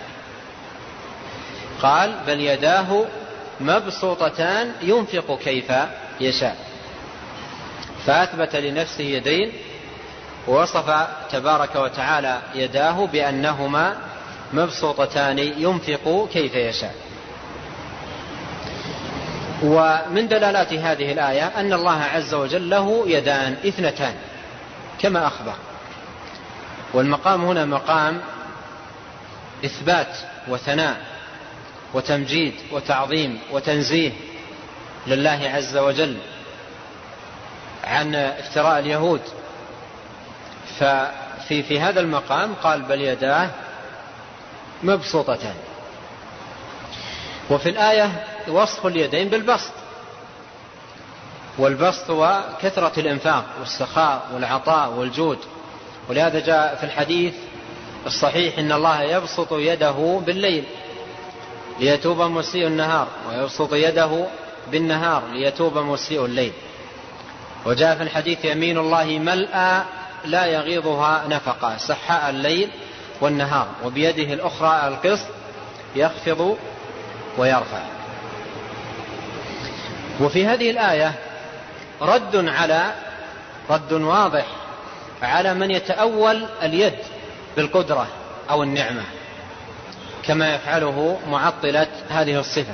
قال بل يداه مبسوطتان ينفق كيف يشاء، فأثبت لنفسه يدين ووصف تبارك وتعالى يداه بأنهما مبسوطتان ينفق كيف يشاء. ومن دلالات هذه الآية أن الله عز وجل له يدان اثنتان كما أخبر، والمقام هنا مقام إثبات وثناء وتمجيد وتعظيم وتنزيه لله عز وجل عن افتراء اليهود. ففي في هذا المقام قال بل يداه مبسوطتان. وفي الآية وصف اليدين بالبسط، والبسط هو كثرة الإنفاق والسخاء والعطاء والجود، ولهذا جاء في الحديث الصحيح إن الله يبسط يده بالليل ليتوب مسيء النهار، ويبسط يده بالنهار ليتوب مسيء الليل. وجاء في الحديث يمين الله ملأى لا يغيضها نفقا سحاء الليل والنهار، وبيده الأخرى القسط يخفض ويرفع. وفي هذه الآية رد على رد واضح على من يتأول اليد بالقدرة أو النعمة كما يفعله معطلة هذه الصفة،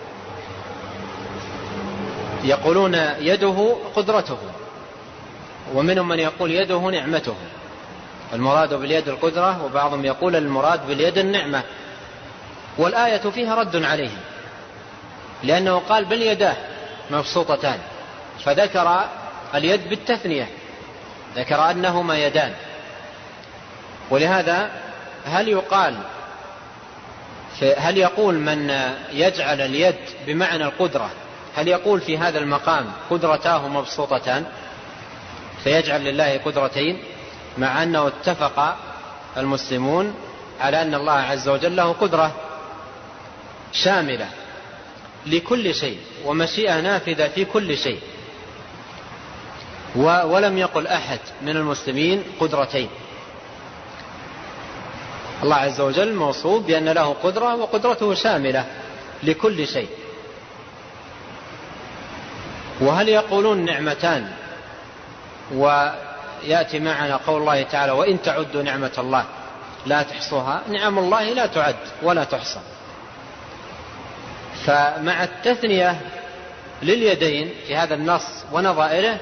يقولون يده قدرته، ومنهم من يقول يده نعمته، المراد باليد القدرة، وبعضهم يقول المراد باليد النعمة. والآية فيها رد عليهم، لأنه قال بل يداه مبسوطتان، فذكر اليد بالتثنية، ذكر أنهما يدان. ولهذا هل يقال هل يقول من يجعل اليد بمعنى القدرة، هل يقول في هذا المقام قدرتاه مبسوطتان فيجعل لله قدرتين، مع أنه اتفق المسلمون على أن الله عز وجل له قدرة شاملة لكل شيء ومشيئة نافذة في كل شيء، ولم يقل أحد من المسلمين قدرتين. الله عز وجل موصوف بأن له قدرة، وقدرته شاملة لكل شيء. وهل يقولون نعمتان، ويأتي معنا قول الله تعالى وإن تعدوا نعمة الله لا تحصوها؟ نعم الله لا تعد ولا تحصى. فمع التثنية لليدين في هذا النص ونظائره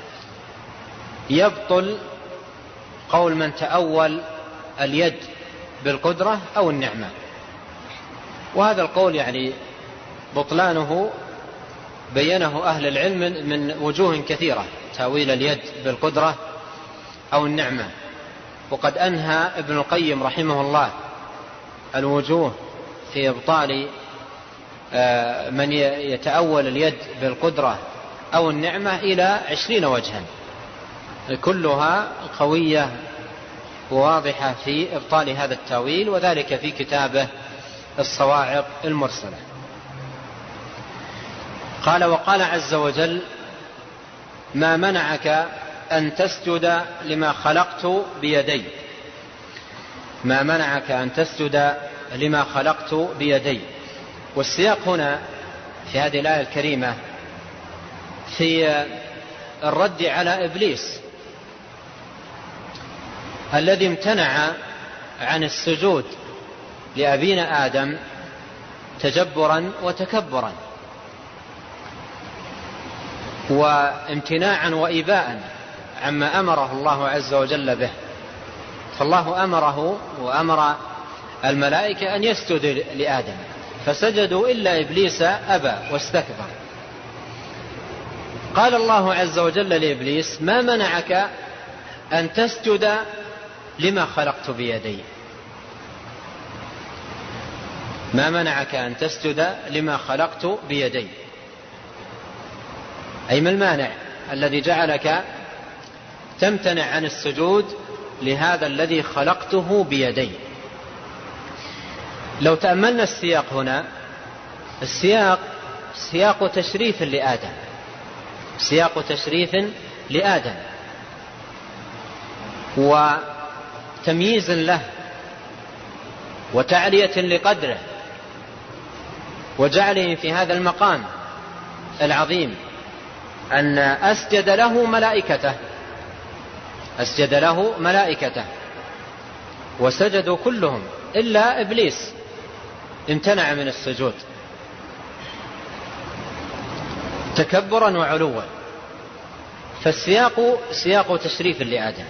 يبطل قول من تأول اليد بالقدرة أو النعمة. وهذا القول يعني بطلانه بينه أهل العلم من وجوه كثيرة، تأويل اليد بالقدرة أو النعمة. وقد أنهى ابن القيم رحمه الله الوجوه في إبطال من يتأول اليد بالقدرة أو النعمة إلى عشرين وجها، كلها قوية وواضحة في إبطال هذا التأويل، وذلك في كتابه الصواعق المرسلة. قال وقال عز وجل ما منعك أن تسجد لما خلقت بيدي، ما منعك أن تسجد لما خلقت بيدي. والسياق هنا في هذه الآية الكريمة في الرد على إبليس الذي امتنع عن السجود لأبينا آدم تجبرا وتكبرا وامتناعا وإباء عما أمره الله عز وجل به. فالله أمره وأمر الملائكة أن يسجدوا لآدم فسجدوا إلا إبليس أبى واستكبر. قال الله عز وجل لإبليس ما منعك أن تسجد لما خلقت بيدي، ما منعك أن تسجد لما خلقت بيدي، أي ما المانع الذي جعلك تمتنع عن السجود لهذا الذي خلقته بيدي. لو تأملنا السياق هنا، السياق سياق تشريف لآدم، سياق تشريف لآدم وتمييز له وتعلية لقدره وجعله في هذا المقام العظيم، أن أسجد له ملائكته، أسجد له ملائكته وسجدوا كلهم إلا إبليس امتنع من السجود تكبرا وعلوا. فالسياق سياق تشريف لآدم.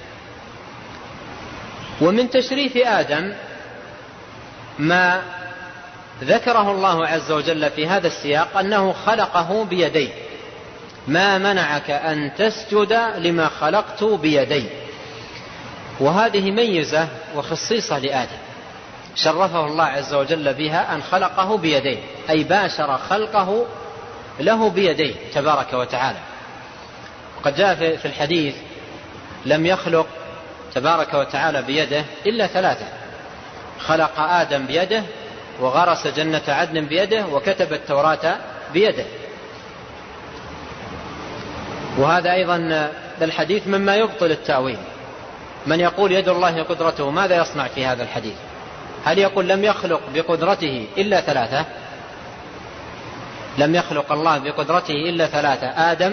ومن تشريف آدم ما ذكره الله عز وجل في هذا السياق أنه خلقه بيديه. ما منعك أن تسجد لما خلقت بيدي. وهذه ميزة وخصيصة لآدم شرفه الله عز وجل بها، أن خلقه بيديه، أي باشر خلقه له بيديه تبارك وتعالى. وقد جاء في الحديث: لم يخلق تبارك وتعالى بيده إلا ثلاثة: خلق آدم بيده، وغرس جنة عدن بيده، وكتب التوراة بيده. وهذا أيضا الحديث مما يبطل التأويل. من يقول يد الله قدرته، ماذا يصنع في هذا الحديث؟ هل يقول لم يخلق بقدرته إلا ثلاثة؟ لم يخلق الله بقدرته إلا ثلاثة: آدم،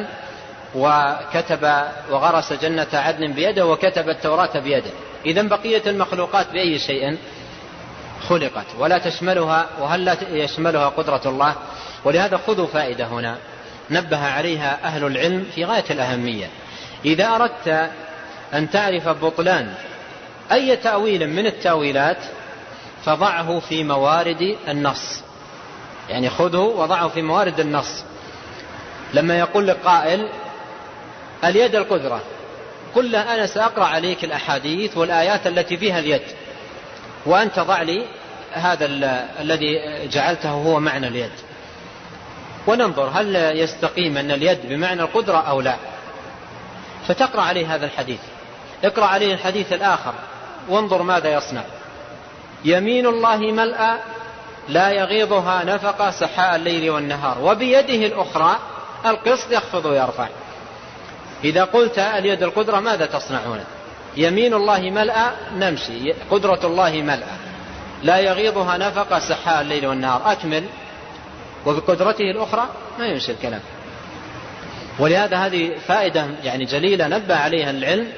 وكتب وغرس جنة عدن بيده، وكتب التوراة بيده. إذن بقية المخلوقات بأي شيء خلقت ولا تشملها، وهل لا يشملها قدرة الله؟ ولهذا خذوا فائدة هنا نبه عليها أهل العلم في غاية الأهمية. إذا أردت أن تعرف بطلان أي تأويل من التأويلات فضعه في موارد النص، يعني خذه وضعه في موارد النص. لما يقول لك قائل اليد القدرة، قل له أنا سأقرأ عليك الأحاديث والآيات التي فيها اليد، وأنت ضع لي هذا الذي جعلته هو معنى اليد، وننظر هل يستقيم أن اليد بمعنى القدرة أو لا. فتقرأ عليه هذا الحديث، اقرأ عليه الحديث الآخر وانظر ماذا يصنع: يمين الله ملأى لا يغيضها نفقة سحاء الليل والنهار، وبيده الأخرى القسط يخفض ويرفع. إذا قلت اليد القدرة ماذا تصنعون؟ يمين الله ملأى، نمشي. قدرة الله ملأى لا يغيضها نفقة سحاء الليل والنهار، أكمل. وبقدرته الأخرى ما يمشي الكلام. ولهذا هذه فائدة يعني جليلة نبه عليها العلم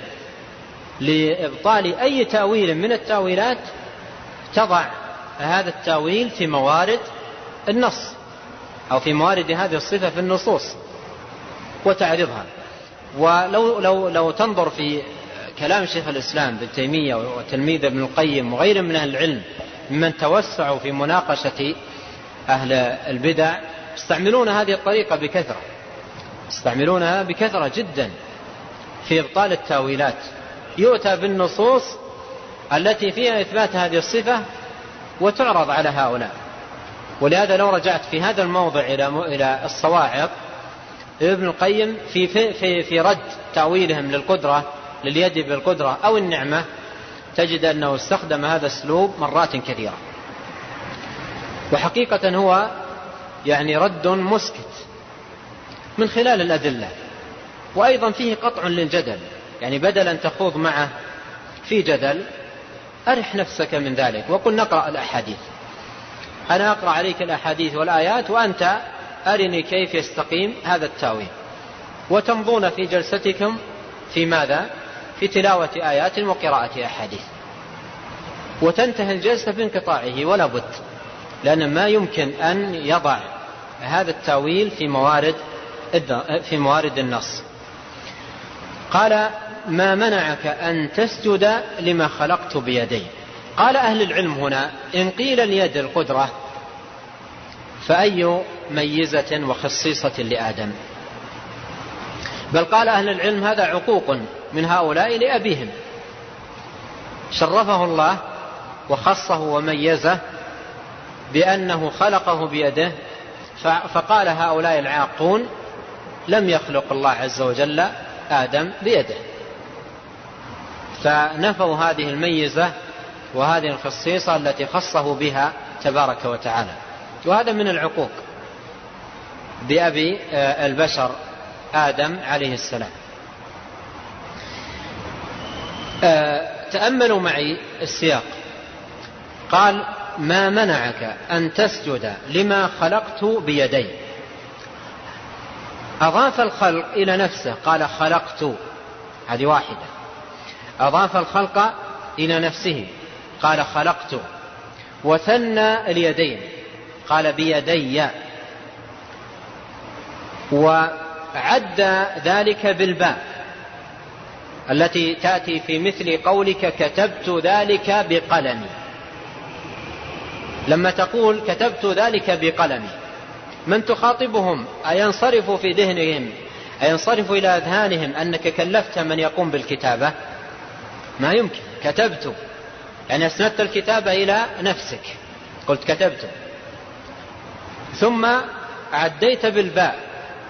لإبطال أي تأويل من التأويلات، تضع هذا التأويل في موارد النص أو في موارد هذه الصفة في النصوص وتعرضها. ولو لو لو تنظر في كلام شيخ الإسلام ابن تيمية وتلميذ ابن القيم وغير من أهل العلم ممن توسعوا في مناقشة أهل البدع، يستعملون هذه الطريقة بكثرة، يستعملونها بكثرة جدا في إبطال التأويلات. يؤتى بالنصوص التي فيها إثبات هذه الصفة وتعرض على هؤلاء. ولهذا لو رجعت في هذا الموضع إلى إلى الصواعق ابن القيم في في في رد تأويلهم للقدرة لليد بالقدرة أو النعمة، تجد أنه استخدم هذا الأسلوب مرات كثيرة. وحقيقة هو يعني رد مسكت من خلال الأدلة، وأيضا فيه قطع للجدل. يعني بدل أن تخوض معه في جدل أرح نفسك من ذلك وقل نقرأ الأحاديث، أنا أقرأ عليك الأحاديث والآيات وأنت أرني كيف يستقيم هذا التاويل. وتمضون في جلستكم في ماذا؟ في تلاوة آيات وقراءة أحاديث، وتنتهي الجلسة بانقطاعه ولا بد، لأن ما يمكن أن يضع هذا التاويل في موارد في موارد النص. قال: ما منعك أن تسجد لما خلقت بيدي. قال أهل العلم هنا: إن قيل اليد القدرة فأي ميزة وخصيصة لآدم؟ بل قال أهل العلم هذا عقوق من هؤلاء لأبيهم، شرفه الله وخصه وميزه بأنه خلقه بيده، فقال هؤلاء العاقون: لم يخلق الله عز وجل آدم بيده، فنفوا هذه الميزة وهذه الخصيصة التي خصه بها تبارك وتعالى. وهذا من العقوق بأبي البشر آدم عليه السلام. تأملوا معي السياق. قال: ما منعك أن تسجد لما خلقت بيدي. أضاف الخلق إلى نفسه، قال خلقت، هذه واحدة. أضاف الخلق إلى نفسه، قال خلقت. وثنى اليدين، قال بيدي. وعد ذلك بالباء التي تأتي في مثل قولك كتبت ذلك بقلمي. لما تقول كتبت ذلك بقلمي، من تخاطبهم؟ أينصرف في ذهنهم، أينصرف إلى أذهانهم أنك كلفت من يقوم بالكتابة؟ ما يمكن. كتبت يعني أسندت الكتابة إلى نفسك، قلت كتبت، ثم عديت بالباء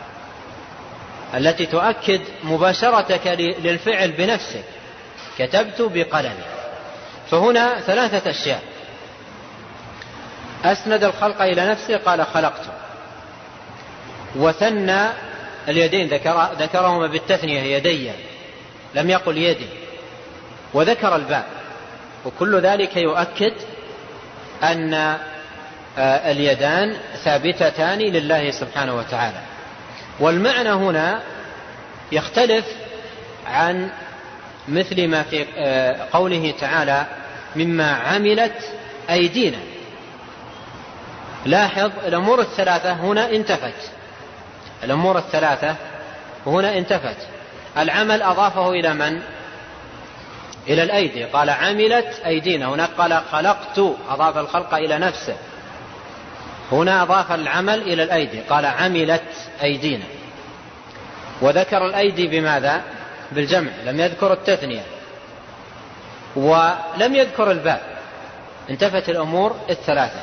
التي تؤكد مباشرتك للفعل بنفسك، كتبت بقلمي. فهنا ثلاثة أشياء: أسند الخلق إلى نفسه، قال خلقت. وثنى اليدين، ذكر ذكرهما بالتثنية يدي، لم يقل يدي. وذكر الباء، وكل ذلك يؤكد أن اليدان ثابتتان لله سبحانه وتعالى. والمعنى هنا يختلف عن مثل ما في قوله تعالى مما عملت أيدينا. لاحظ الأمور الثلاثة هنا انتفت، الأمور الثلاثة هنا انتفت. العمل أضافه إلى من؟ إلى الأيدي، قال عملت أيدينا. هناك قال خلقت، أضاف الخلق إلى نفسه. هنا أضاف العمل إلى الأيدي، قال عملت أيدينا. وذكر الأيدي بماذا؟ بالجمع، لم يذكر التثنية ولم يذكر الباء. انتفت الأمور الثلاثة.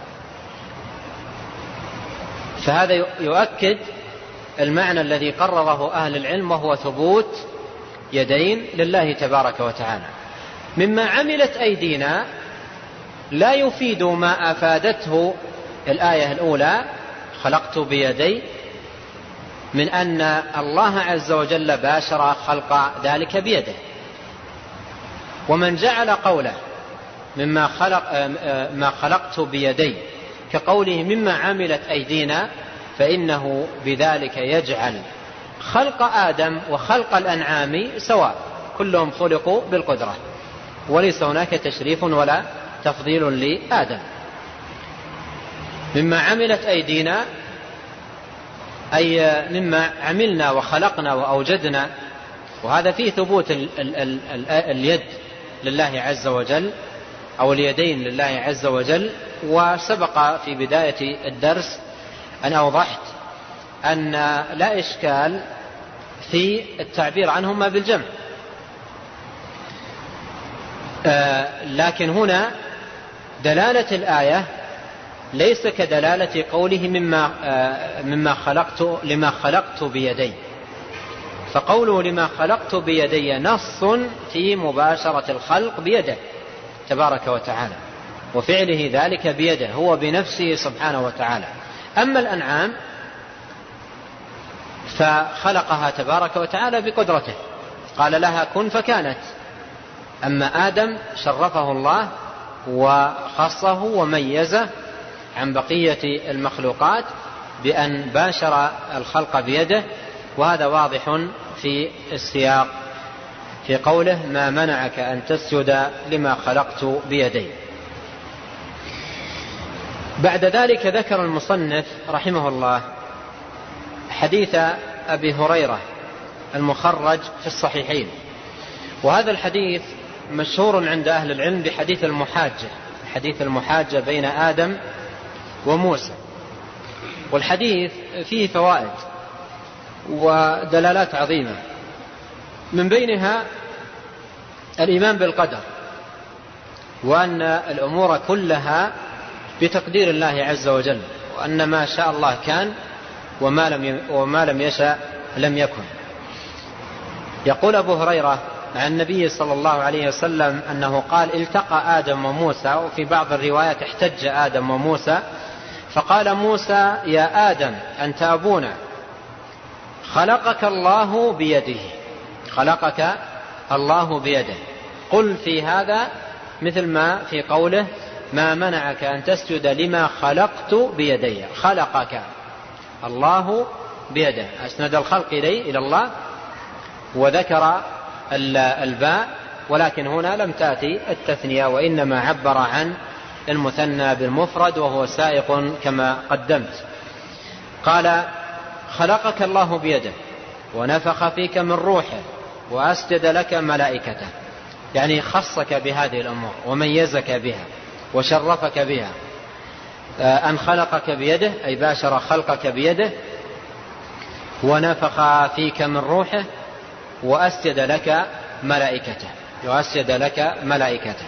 فهذا يؤكد المعنى الذي قرره أهل العلم، وهو ثبوت يدين لله تبارك وتعالى. مما عملت أيدينا لا يفيد ما أفادته الآية الأولى خلقت بيدي، من أن الله عز وجل باشر خلق ذلك بيده. ومن جعل قوله مما خلق ما خلقت بيدي كقوله مما عملت أيدينا، فإنه بذلك يجعل خلق آدم وخلق الأنعام سواء، كلهم خلقوا بالقدرة، وليس هناك تشريف ولا تفضيل لآدم. مما عملت أيدينا أي مما عملنا وخلقنا وأوجدنا، وهذا فيه ثبوت ال ال ال اليد لله عز وجل أو اليدين لله عز وجل. وسبق في بداية الدرس أن أوضحت أن لا إشكال في التعبير عنهما بالجمع، آه لكن هنا دلالة الآية ليس كدلالة قوله مما, آه مما خلقت لما خلقت بيدي. فقوله لما خلقت بيدي نص في مباشرة الخلق بيده تبارك وتعالى، وفعله ذلك بيده هو بنفسه سبحانه وتعالى. أما الأنعام فخلقها تبارك وتعالى بقدرته، قال لها كن فكانت. أما آدم شرفه الله وخصه وميزه عن بقية المخلوقات بأن باشر الخلق بيده، وهذا واضح في السياق في قوله ما منعك أن تسجد لما خلقت بيدي. بعد ذلك ذكر المصنف رحمه الله حديث أبي هريرة المخرج في الصحيحين. وهذا الحديث مشهور عند أهل العلم بحديث المحاجة، حديث المحاجة بين آدم وموسى. والحديث فيه فوائد ودلالات عظيمة، من بينها الإيمان بالقدر، وأن الأمور كلها بتقدير الله عز وجل، وأن ما شاء الله كان وما لم وما لم يشاء لم يكن. يقول أبو هريرة عن النبي صلى الله عليه وسلم أنه قال التقى آدم وموسى، وفي بعض الروايات احتج آدم وموسى، فقال موسى يا آدم أنت أبونا، خلقك الله بيده، خلقك الله بيده، قل في هذا مثل ما في قوله ما منعك أن تسجد لما خلقت بيدي، خلقك الله بيده، أسند الخلق إليه إلى الله وذكر الباء، ولكن هنا لم تأتي التثنية وإنما عبر عن المثنى بالمفرد وهو سائق كما قدمت. قال خلقك الله بيده ونفخ فيك من روحه وأسجد لك ملائكته، يعني خصك بهذه الأمور وميزك بها وشرفك بها، أن خلقك بيده أي باشر خلقك بيده، ونفخ فيك من روحه وأسجد لك ملائكته، وأسجد لك ملائكته.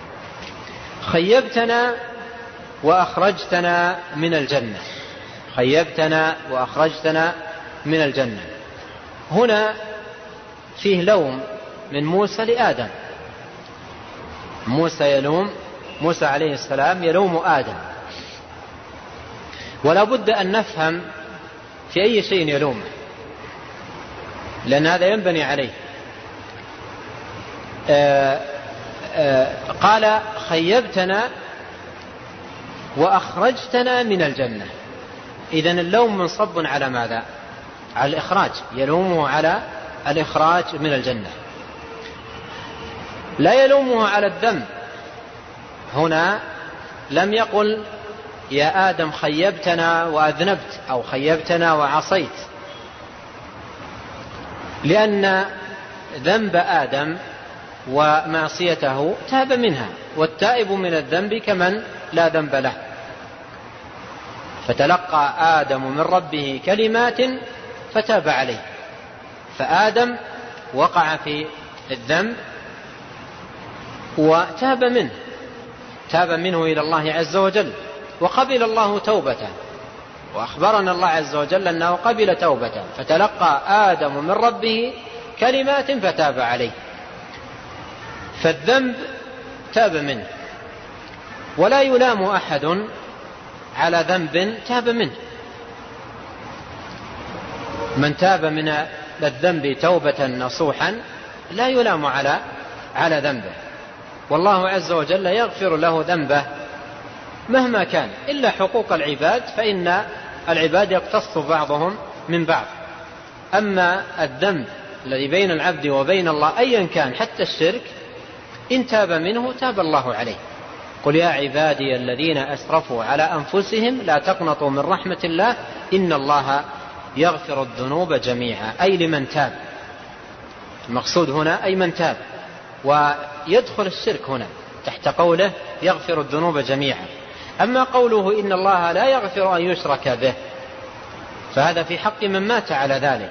خيبتنا وأخرجتنا من الجنة، خيبتنا وأخرجتنا من الجنة. هنا فيه لوم من موسى لآدم، موسى يلوم موسى عليه السلام يلوم آدم، ولا بد أن نفهم في أي شيء يلومه، لأن هذا ينبني عليه. آآ آآ قال خيبتنا وأخرجتنا من الجنة، إذن اللوم منصب على ماذا؟ على الإخراج، يلومه على الإخراج من الجنة، لا يلومه على الذنب. هنا لم يقل يا آدم خيبتنا وأذنبت أو خيبتنا وعصيت، لأن ذنب آدم ومعصيته تاب منها، والتائب من الذنب كمن لا ذنب له. فتلقى آدم من ربه كلمات فتاب عليه، فآدم وقع في الذنب وتاب منه، تاب منه إلى الله عز وجل، وقبل الله توبته، وأخبرنا الله عز وجل أنه قبل توبته. فتلقى آدم من ربه كلمات فتاب عليه، فالذنب تاب منه، ولا يلام أحد على ذنب تاب منه. من تاب من الذنب توبة نصوحا لا يلام على على ذنبه، والله عز وجل يغفر له ذنبه مهما كان، إلا حقوق العباد فإن العباد يقتص بعضهم من بعض. أما الذنب الذي بين العبد وبين الله أيا كان حتى الشرك، إن تاب منه تاب الله عليه. قل يا عبادي الذين أسرفوا على أنفسهم لا تقنطوا من رحمة الله إن الله يغفر الذنوب جميعا، أي لمن تاب. المقصود هنا أي من تاب، ويدخل الشرك هنا تحت قوله يغفر الذنوب جميعا. أما قوله إن الله لا يغفر أن يشرك به فهذا في حق من مات على ذلك،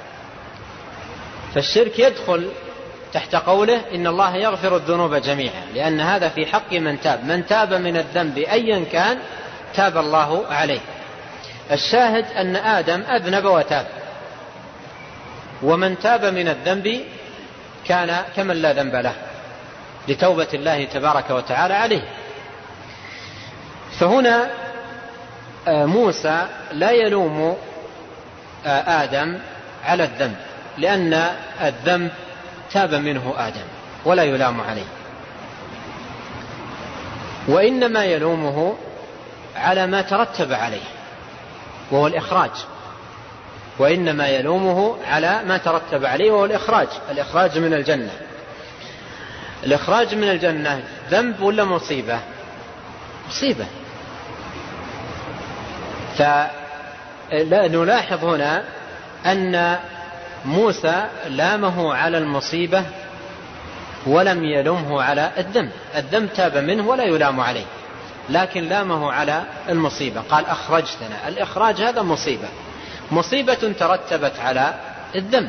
فالشرك يدخل تحت قوله إن الله يغفر الذنوب جميعا، لأن هذا في حق من تاب، من تاب من الذنب أيا كان تاب الله عليه. الشاهد أن آدم أذنب وتاب، ومن تاب من الذنب كان كمن لا ذنب له لتوبة الله تبارك وتعالى عليه. فهنا موسى لا يلوم آدم على الذنب، لأن الذنب تاب منه آدم ولا يلام عليه، وإنما يلومه على ما ترتب عليه وهو الإخراج، وإنما يلومه على ما ترتب عليه وهو الإخراج، الإخراج من الجنة. الإخراج من الجنة ذنب ولا مصيبة؟ مصيبة. فنلاحظ هنا أن موسى لامه على المصيبة ولم يلومه على الذنب، الذنب تاب منه ولا يلام عليه، لكن لامه على المصيبة. قال أخرجتنا، الإخراج هذا مصيبة، مصيبة ترتبت على الذنب،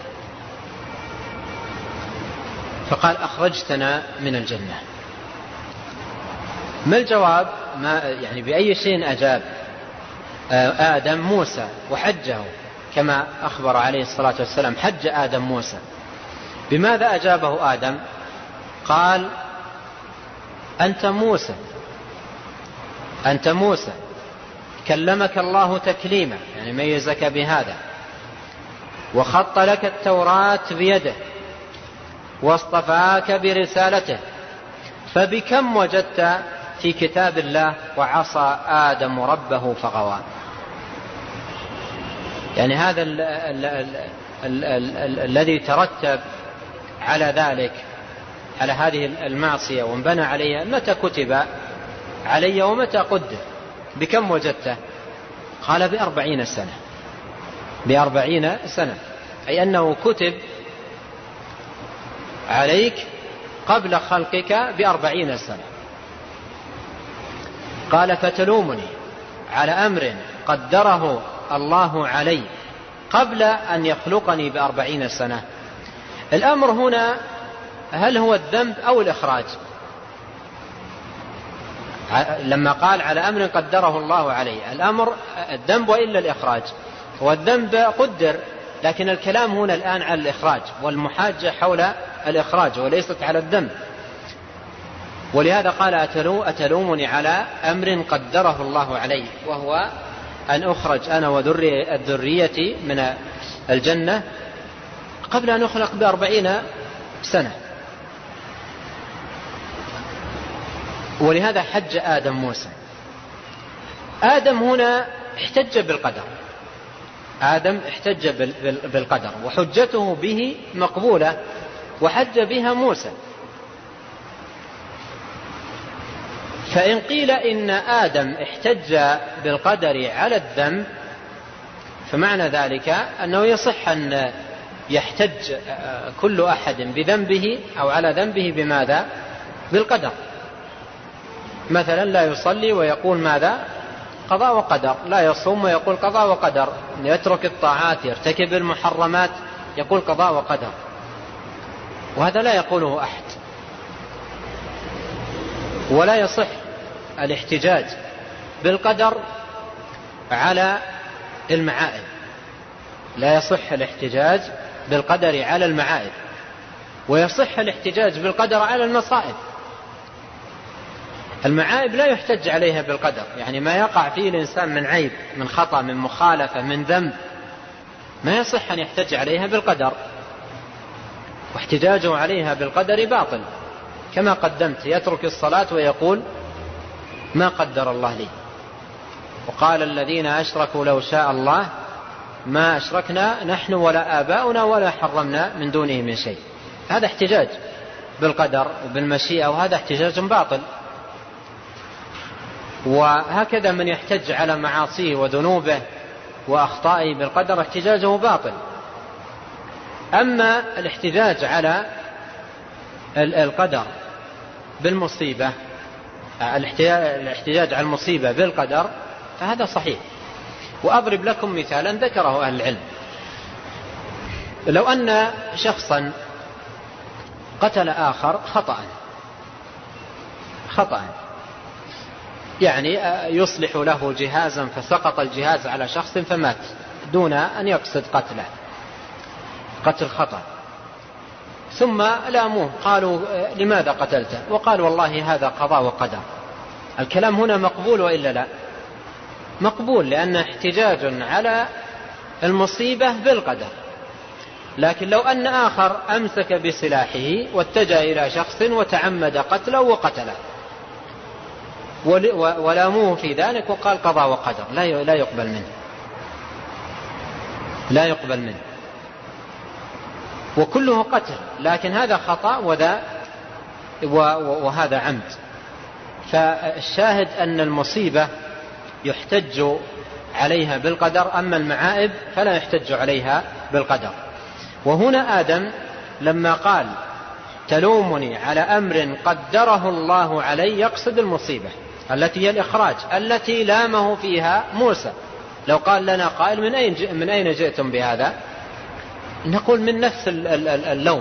فقال أخرجتنا من الجنة. ما الجواب؟ ما يعني بأي شيء أجاب آدم موسى وحجه كما أخبر عليه الصلاة والسلام، حج آدم موسى. بماذا أجابه آدم؟ قال أنت موسى، أنت موسى كلمك الله تكليما، يعني ميزك بهذا، وخط لك التوراة بيده، واصطفاك برسالته، فبكم وجدت في كتاب الله وعصى آدم ربه فغوى. يعني هذا ال ال ال ال ال ال الذي ترتب على ذلك، على هذه المعصية وانبنى عليها، متى كتب علي ومتى قدر؟ بكم وجدته؟ قال بأربعين سنة. بأربعين سنة، أي أنه كتب عليك قبل خلقك بأربعين سنة. قال فتلومني على أمر قدره الله علي قبل أن يخلقني بأربعين سنة. الأمر هنا هل هو الذنب أو الإخراج؟ لما قال على أمر قدره الله عليه، الأمر الذنب وإلا الإخراج؟ والذنب قدر، لكن الكلام هنا الآن على الإخراج، والمحاجة حول الإخراج وليست على الذنب. ولهذا قال أتلومني على أمر قدره الله عليه، وهو أن أخرج أنا وذريتي من الجنة قبل أن أخلق بأربعين سنة. ولهذا حج آدم موسى. آدم هنا احتج بالقدر، آدم احتج بالقدر وحجته به مقبولة، وحج بها موسى. فإن قيل إن آدم احتج بالقدر على الذنب، فمعنى ذلك أنه يصح أن يحتج كل أحد بذنبه أو على ذنبه بماذا؟ بالقدر. مثلا لا يصلي ويقول ماذا؟ قضاء وقدر. لا يصوم ويقول قضاء وقدر. يترك الطاعات يرتكب المحرمات يقول قضاء وقدر. وهذا لا يقوله أحد. ولا يصح الاحتجاج بالقدر على المعائب، لا يصح الاحتجاج بالقدر على المعائب، ويصح الاحتجاج بالقدر على المصائب. المعائب لا يحتج عليها بالقدر، يعني ما يقع فيه الإنسان من عيب، من خطأ، من مخالفة، من ذنب، ما يصح أن يحتج عليها بالقدر، واحتجاجه عليها بالقدر باطل. كما قدمت، يترك الصلاة ويقول ما قدر الله لي، وقال الذين أشركوا لو شاء الله ما أشركنا نحن ولا آباؤنا ولا حرمنا من دونه من شيء. هذا احتجاج بالقدر وبالمشيئة، وهذا احتجاج باطل. وهكذا من يحتج على معاصيه وذنوبه وأخطائه بالقدر احتجاجه باطل. أما الاحتجاج على القدر بالمصيبة، الاحتجاج على المصيبة بالقدر، فهذا صحيح. وأضرب لكم مثالا ذكره أهل العلم. لو أن شخصا قتل آخر خطأ خطأ يعني يصلح له جهازا فسقط الجهاز على شخص فمات دون أن يقصد قتله، قتل خطأ، ثم لاموه قالوا لماذا قتلته؟ وقال والله هذا قضاء وقدر. الكلام هنا مقبول وإلا لا؟ مقبول، لأن احتجاج على المصيبة بالقدر. لكن لو أن آخر أمسك بسلاحه واتجه إلى شخص وتعمد قتله وقتله ولاموه في ذلك وقال قضاء وقدر، لا يقبل منه، لا يقبل منه، وكله قتل، لكن هذا خطأ وذا وهذا عمد. فالشاهد أن المصيبة يحتج عليها بالقدر، أما المعائب فلا يحتج عليها بالقدر. وهنا آدم لما قال تلومني على أمر قدره الله علي، يقصد المصيبة التي هي الإخراج التي لامه فيها موسى. لو قال لنا قائل من أين, من أين جئتم بهذا؟ نقول من نفس اللوم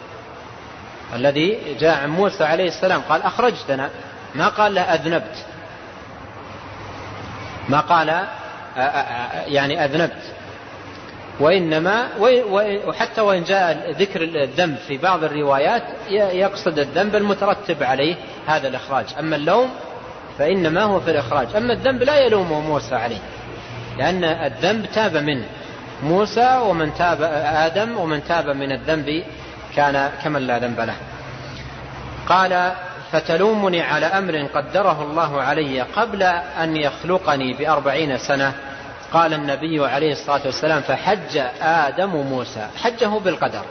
الذي جاء عن موسى عليه السلام، قال أخرجتنا، ما قال له أذنبت، ما قال يعني أذنبت. وإنما وحتى وإن جاء ذكر الذنب في بعض الروايات يقصد الذنب المترتب عليه هذا الإخراج. أما اللوم فإنما هو في الإخراج. أما الذنب لا يلومه موسى عليه، لأن الذنب تاب منه موسى ومن تاب آدم، ومن تاب من الذنب كان كمن لا ذنب له. قال فتلومني على أمر قدره الله علي قبل أن يخلقني بأربعين سنة. قال النبي عليه الصلاة والسلام فحج آدم موسى، حجه بالقدر.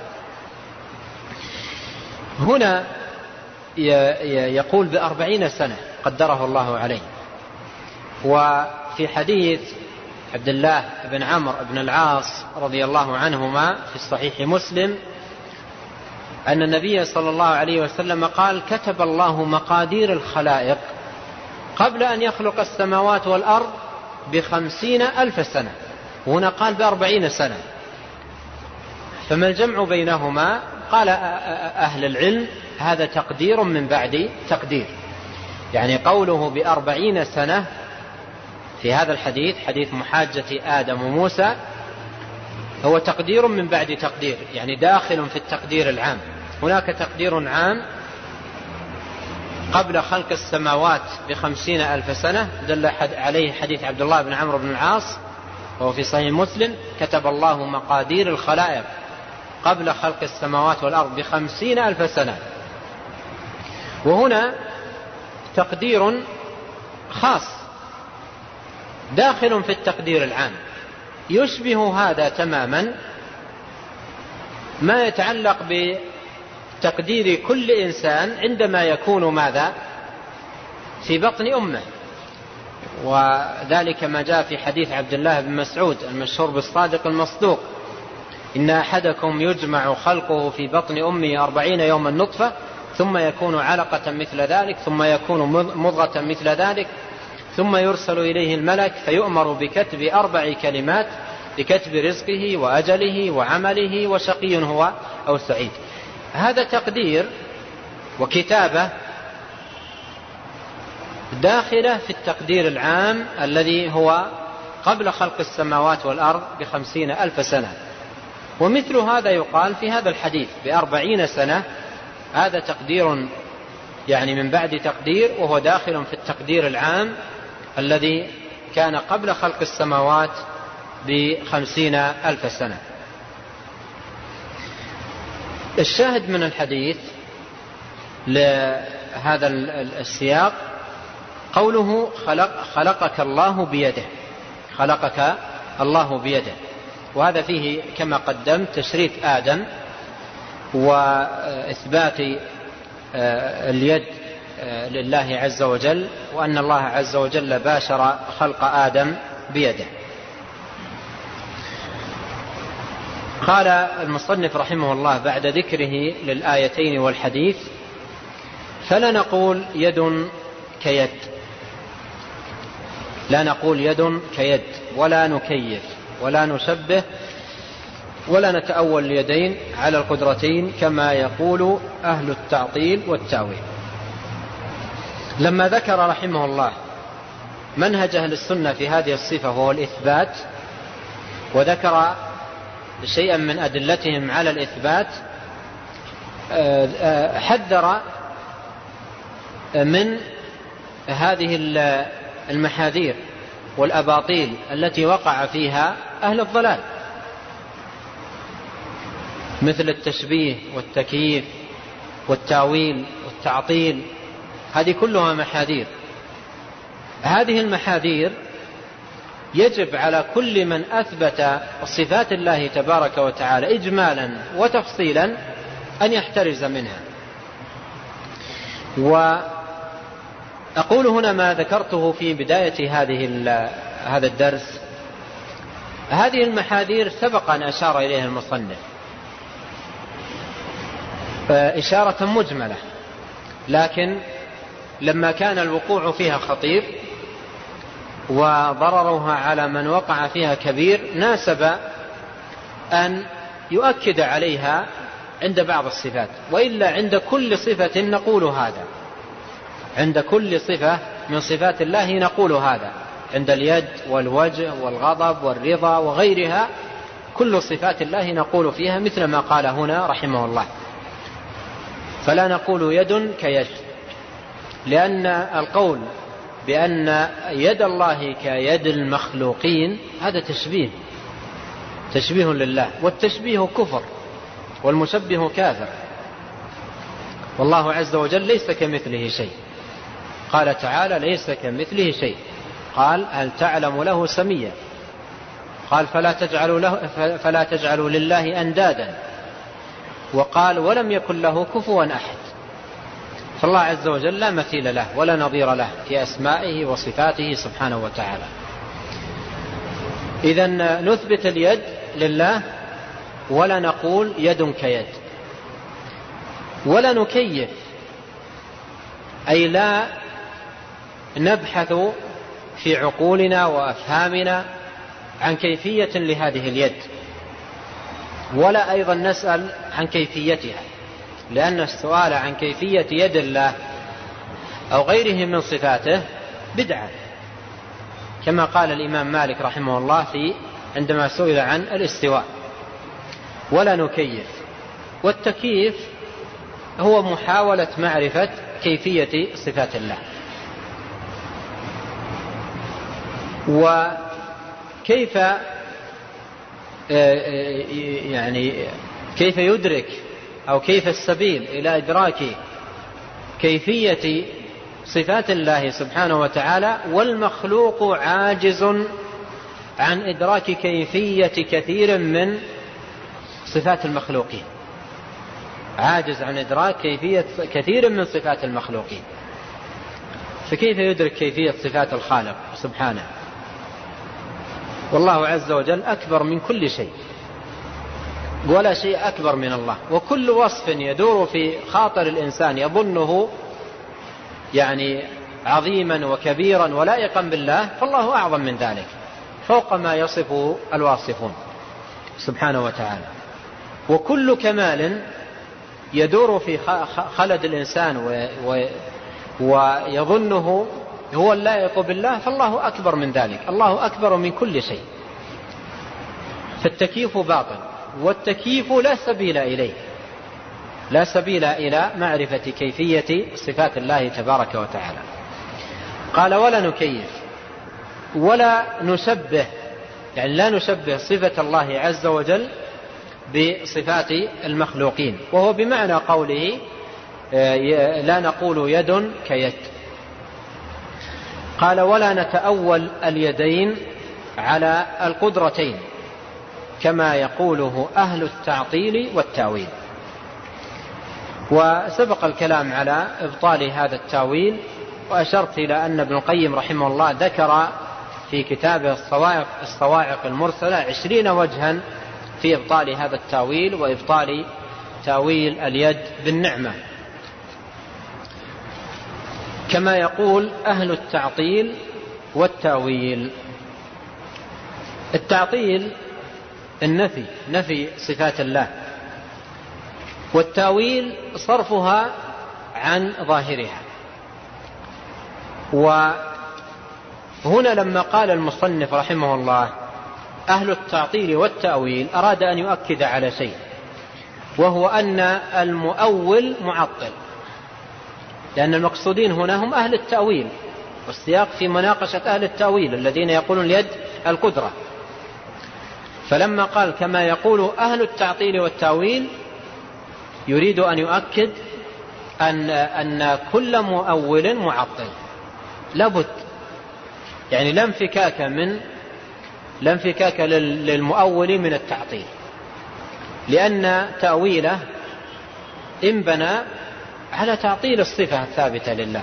هنا يقول بأربعين سنة قدره الله عليه. وفي حديث عبد الله بن عمرو بن العاص رضي الله عنهما في الصحيح مسلم أن النبي صلى الله عليه وسلم قال كتب الله مقادير الخلائق قبل أن يخلق السماوات والأرض بخمسين ألف سنة، وهنا قال بأربعين سنة. فما الجمع بينهما؟ قال أهل العلم هذا تقدير من بعد تقدير، يعني قوله بأربعين سنة في هذا الحديث حديث محاجة آدم وموسى هو تقدير من بعد تقدير، يعني داخل في التقدير العام. هناك تقدير عام قبل خلق السماوات بخمسين ألف سنة دل عليه حديث عبد الله بن عمرو بن العاص وهو في صحيح مسلم كتب الله مقادير الخلائق قبل خلق السماوات والأرض بخمسين ألف سنة. وهنا تقدير خاص داخل في التقدير العام، يشبه هذا تماما ما يتعلق بتقدير كل إنسان عندما يكون ماذا في بطن أمه. وذلك ما جاء في حديث عبد الله بن مسعود المشهور بالصادق المصدوق إن أحدكم يجمع خلقه في بطن أمه أربعين يوما نطفة ثم يكون علقة مثل ذلك ثم يكون مضغة مثل ذلك ثم يرسل إليه الملك فيؤمر بكتب أربع كلمات بكتب رزقه وأجله وعمله وشقي هو أو سعيد. هذا تقدير وكتابة داخلة في التقدير العام الذي هو قبل خلق السماوات والأرض بخمسين ألف سنة. ومثل هذا يقال في هذا الحديث بأربعين سنة، هذا تقدير يعني من بعد تقدير، وهو داخل في التقدير العام الذي كان قبل خلق السماوات بخمسين ألف سنة. الشاهد من الحديث لهذا السياق قوله خلق خلقك الله بيده، خلقك الله بيده، وهذا فيه كما قدمت تشريف آدم وإثبات اليد لله عز وجل، وأن الله عز وجل باشر خلق آدم بيده. قال المصنف رحمه الله بعد ذكره للآيتين والحديث فلا نقول يد كيد، لا نقول يد كيد ولا نكيف ولا نشبه ولا نتأول اليدين على القدرتين كما يقول أهل التعطيل والتاويل. لما ذكر رحمه الله منهج أهل السنة في هذه الصفة وهو الإثبات، وذكر شيئا من أدلتهم على الإثبات، حذر من هذه المحاذير والأباطيل التي وقع فيها أهل الضلال، مثل التشبيه والتكييف والتاويل والتعطيل، هذه كلها محاذير. هذه المحاذير يجب على كل من أثبت صفات الله تبارك وتعالى إجمالا وتفصيلا أن يحترز منها. وأقول هنا ما ذكرته في بداية هذه هذا الدرس، هذه المحاذير سبق أن أشار إليها المصنف إشارة مجملة، لكن لما كان الوقوع فيها خطير وضررها على من وقع فيها كبير ناسب أن يؤكد عليها عند بعض الصفات، وإلا عند كل صفة نقول هذا، عند كل صفة من صفات الله نقول هذا، عند اليد والوجه والغضب والرضا وغيرها كل صفات الله نقول فيها مثل ما قال هنا رحمه الله. فلا نقول يد كيد، لأن القول بأن يد الله كيد المخلوقين هذا تشبيه تشبيه لله، والتشبيه كفر، والمشبه كافر. والله عز وجل ليس كمثله شيء، قال تعالى ليس كمثله شيء، قال هل تعلم له سميا، قال فلا تجعلوا, له فلا تجعلوا لله أندادا، وقال ولم يكن له كفوا أحد. فالله عز وجل لا مثيل له ولا نظير له في أسمائه وصفاته سبحانه وتعالى. إذن نثبت اليد لله ولا نقول يد كيد، ولا نكيف، أي لا نبحث في عقولنا وأفهامنا عن كيفية لهذه اليد، ولا أيضا نسأل عن كيفيتها، لأن السؤال عن كيفية يد الله أو غيره من صفاته بدعة، كما قال الإمام مالك رحمه الله في عندما سئل عن الاستواء. ولا نكيف، والتكييف هو محاولة معرفة كيفية صفات الله. وكيف يعني كيف يدرك أو كيف السبيل إلى إدراك كيفية صفات الله سبحانه وتعالى، والمخلوق عاجز عن إدراك كيفية كثير من صفات المخلوقين، عاجز عن إدراك كيفية كثير من صفات المخلوقين، فكيف يدرك كيفية صفات الخالق سبحانه؟ والله عز وجل أكبر من كل شيء، ولا شيء أكبر من الله، وكل وصف يدور في خاطر الإنسان يظنه يعني عظيما وكبيرا ولائقا بالله، فالله أعظم من ذلك فوق ما يصفه الواصفون سبحانه وتعالى. وكل كمال يدور في خلد الإنسان ويظنه هو اللائق بالله، فالله أكبر من ذلك، الله أكبر من كل شيء. فالتكييف باطل، والتكييف لا سبيل إليه، لا سبيل إلى معرفة كيفية صفات الله تبارك وتعالى. قال ولا نكيف ولا نشبه، يعني لا نشبه صفة الله عز وجل بصفات المخلوقين، وهو بمعنى قوله لا نقول يد كيد. قال ولا نتأول اليدين على القدرتين كما يقوله أهل التعطيل والتاويل. وسبق الكلام على إبطال هذا التاويل، وأشرت إلى أن ابن القيم رحمه الله ذكر في كتابه الصواعق, الصواعق المرسلة عشرين وجها في إبطال هذا التاويل وإبطال تاويل اليد بالنعمة، كما يقول أهل التعطيل والتاويل. التعطيل النفي، نفي صفات الله، والتاويل صرفها عن ظاهرها. وهنا لما قال المصنف رحمه الله أهل التعطيل والتأويل أراد أن يؤكد على شيء، وهو أن المؤول معطل، لأن المقصودين هنا هم أهل التأويل، والسياق في مناقشة أهل التأويل الذين يقولون اليد القدرة. فلما قال كما يقول أهل التعطيل والتأويل يريد أن يؤكد أن, أن كل مؤول معطل لابد، يعني لا انفكاك من لا انفكاك للمؤول من التعطيل، لأن تأويله انبنى على تعطيل الصفة الثابتة لله.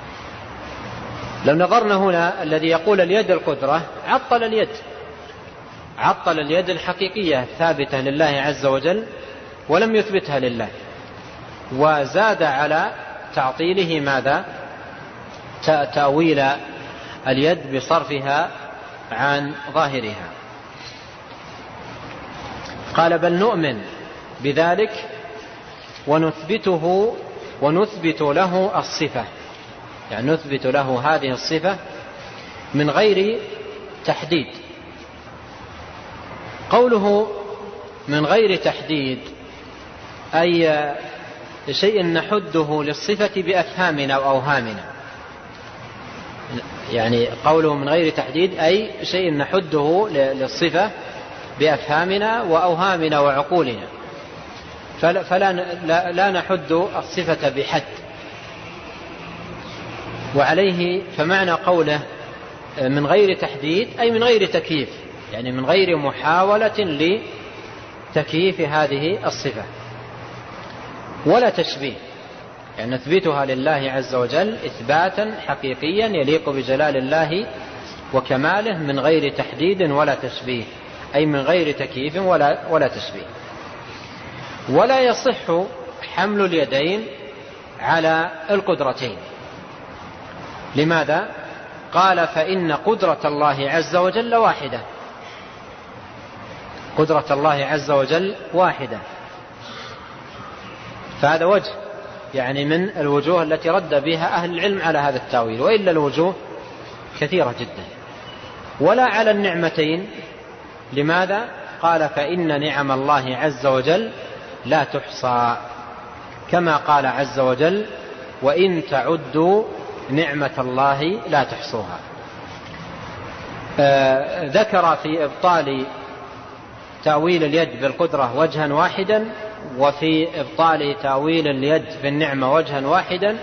لو نظرنا هنا الذي يقول اليد القدرة عطل اليد، عطل اليد الحقيقية الثابتة لله عز وجل ولم يثبتها لله، وزاد على تعطيله ماذا؟ تأويل اليد بصرفها عن ظاهرها. قال بل نؤمن بذلك ونثبته ونثبت له الصفة، يعني نثبت له هذه الصفة من غير تحديد، قوله من غير تحديد أي شيء نحده للصفة بأفهامنا أو أوهامنا. يعني قوله من غير تحديد أي شيء نحده للصفة بأفهامنا وأوهامنا وعقولنا، فلا لا نحد الصفة بحد. وعليه فمعنى قوله من غير تحديد أي من غير تكييف، يعني من غير محاولة لتكييف هذه الصفة ولا تشبيه، يعني نثبتها لله عز وجل إثباتا حقيقيا يليق بجلال الله وكماله من غير تحديد ولا تشبيه، أي من غير تكييف ولا, ولا تشبيه. ولا يصح حمل اليدين على القدرتين. لماذا؟ قال فإن قدرة الله عز وجل واحدة، قدرة الله عز وجل واحدة، فهذا وجه يعني من الوجوه التي رد بها أهل العلم على هذا التاويل، وإلا الوجوه كثيرة جدا. ولا على النعمتين. لماذا؟ قال فإن نعم الله عز وجل لا تحصى، كما قال عز وجل وإن تعدوا نعمة الله لا تحصوها. آه ذكر في إبطال تأويل اليد بالقدرة وجها واحدا، وفي إبطال تأويل اليد بالنعمة وجها واحدا،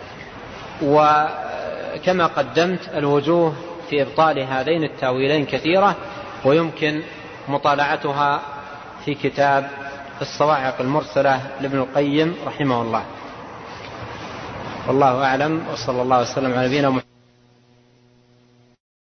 وكما قدمت الوجوه في إبطال هذين التأويلين كثيرة، ويمكن مطالعتها في كتاب الصواعق المرسلة لابن القيم رحمه الله. والله أعلم، وصلى الله وسلم على نبينا محمد.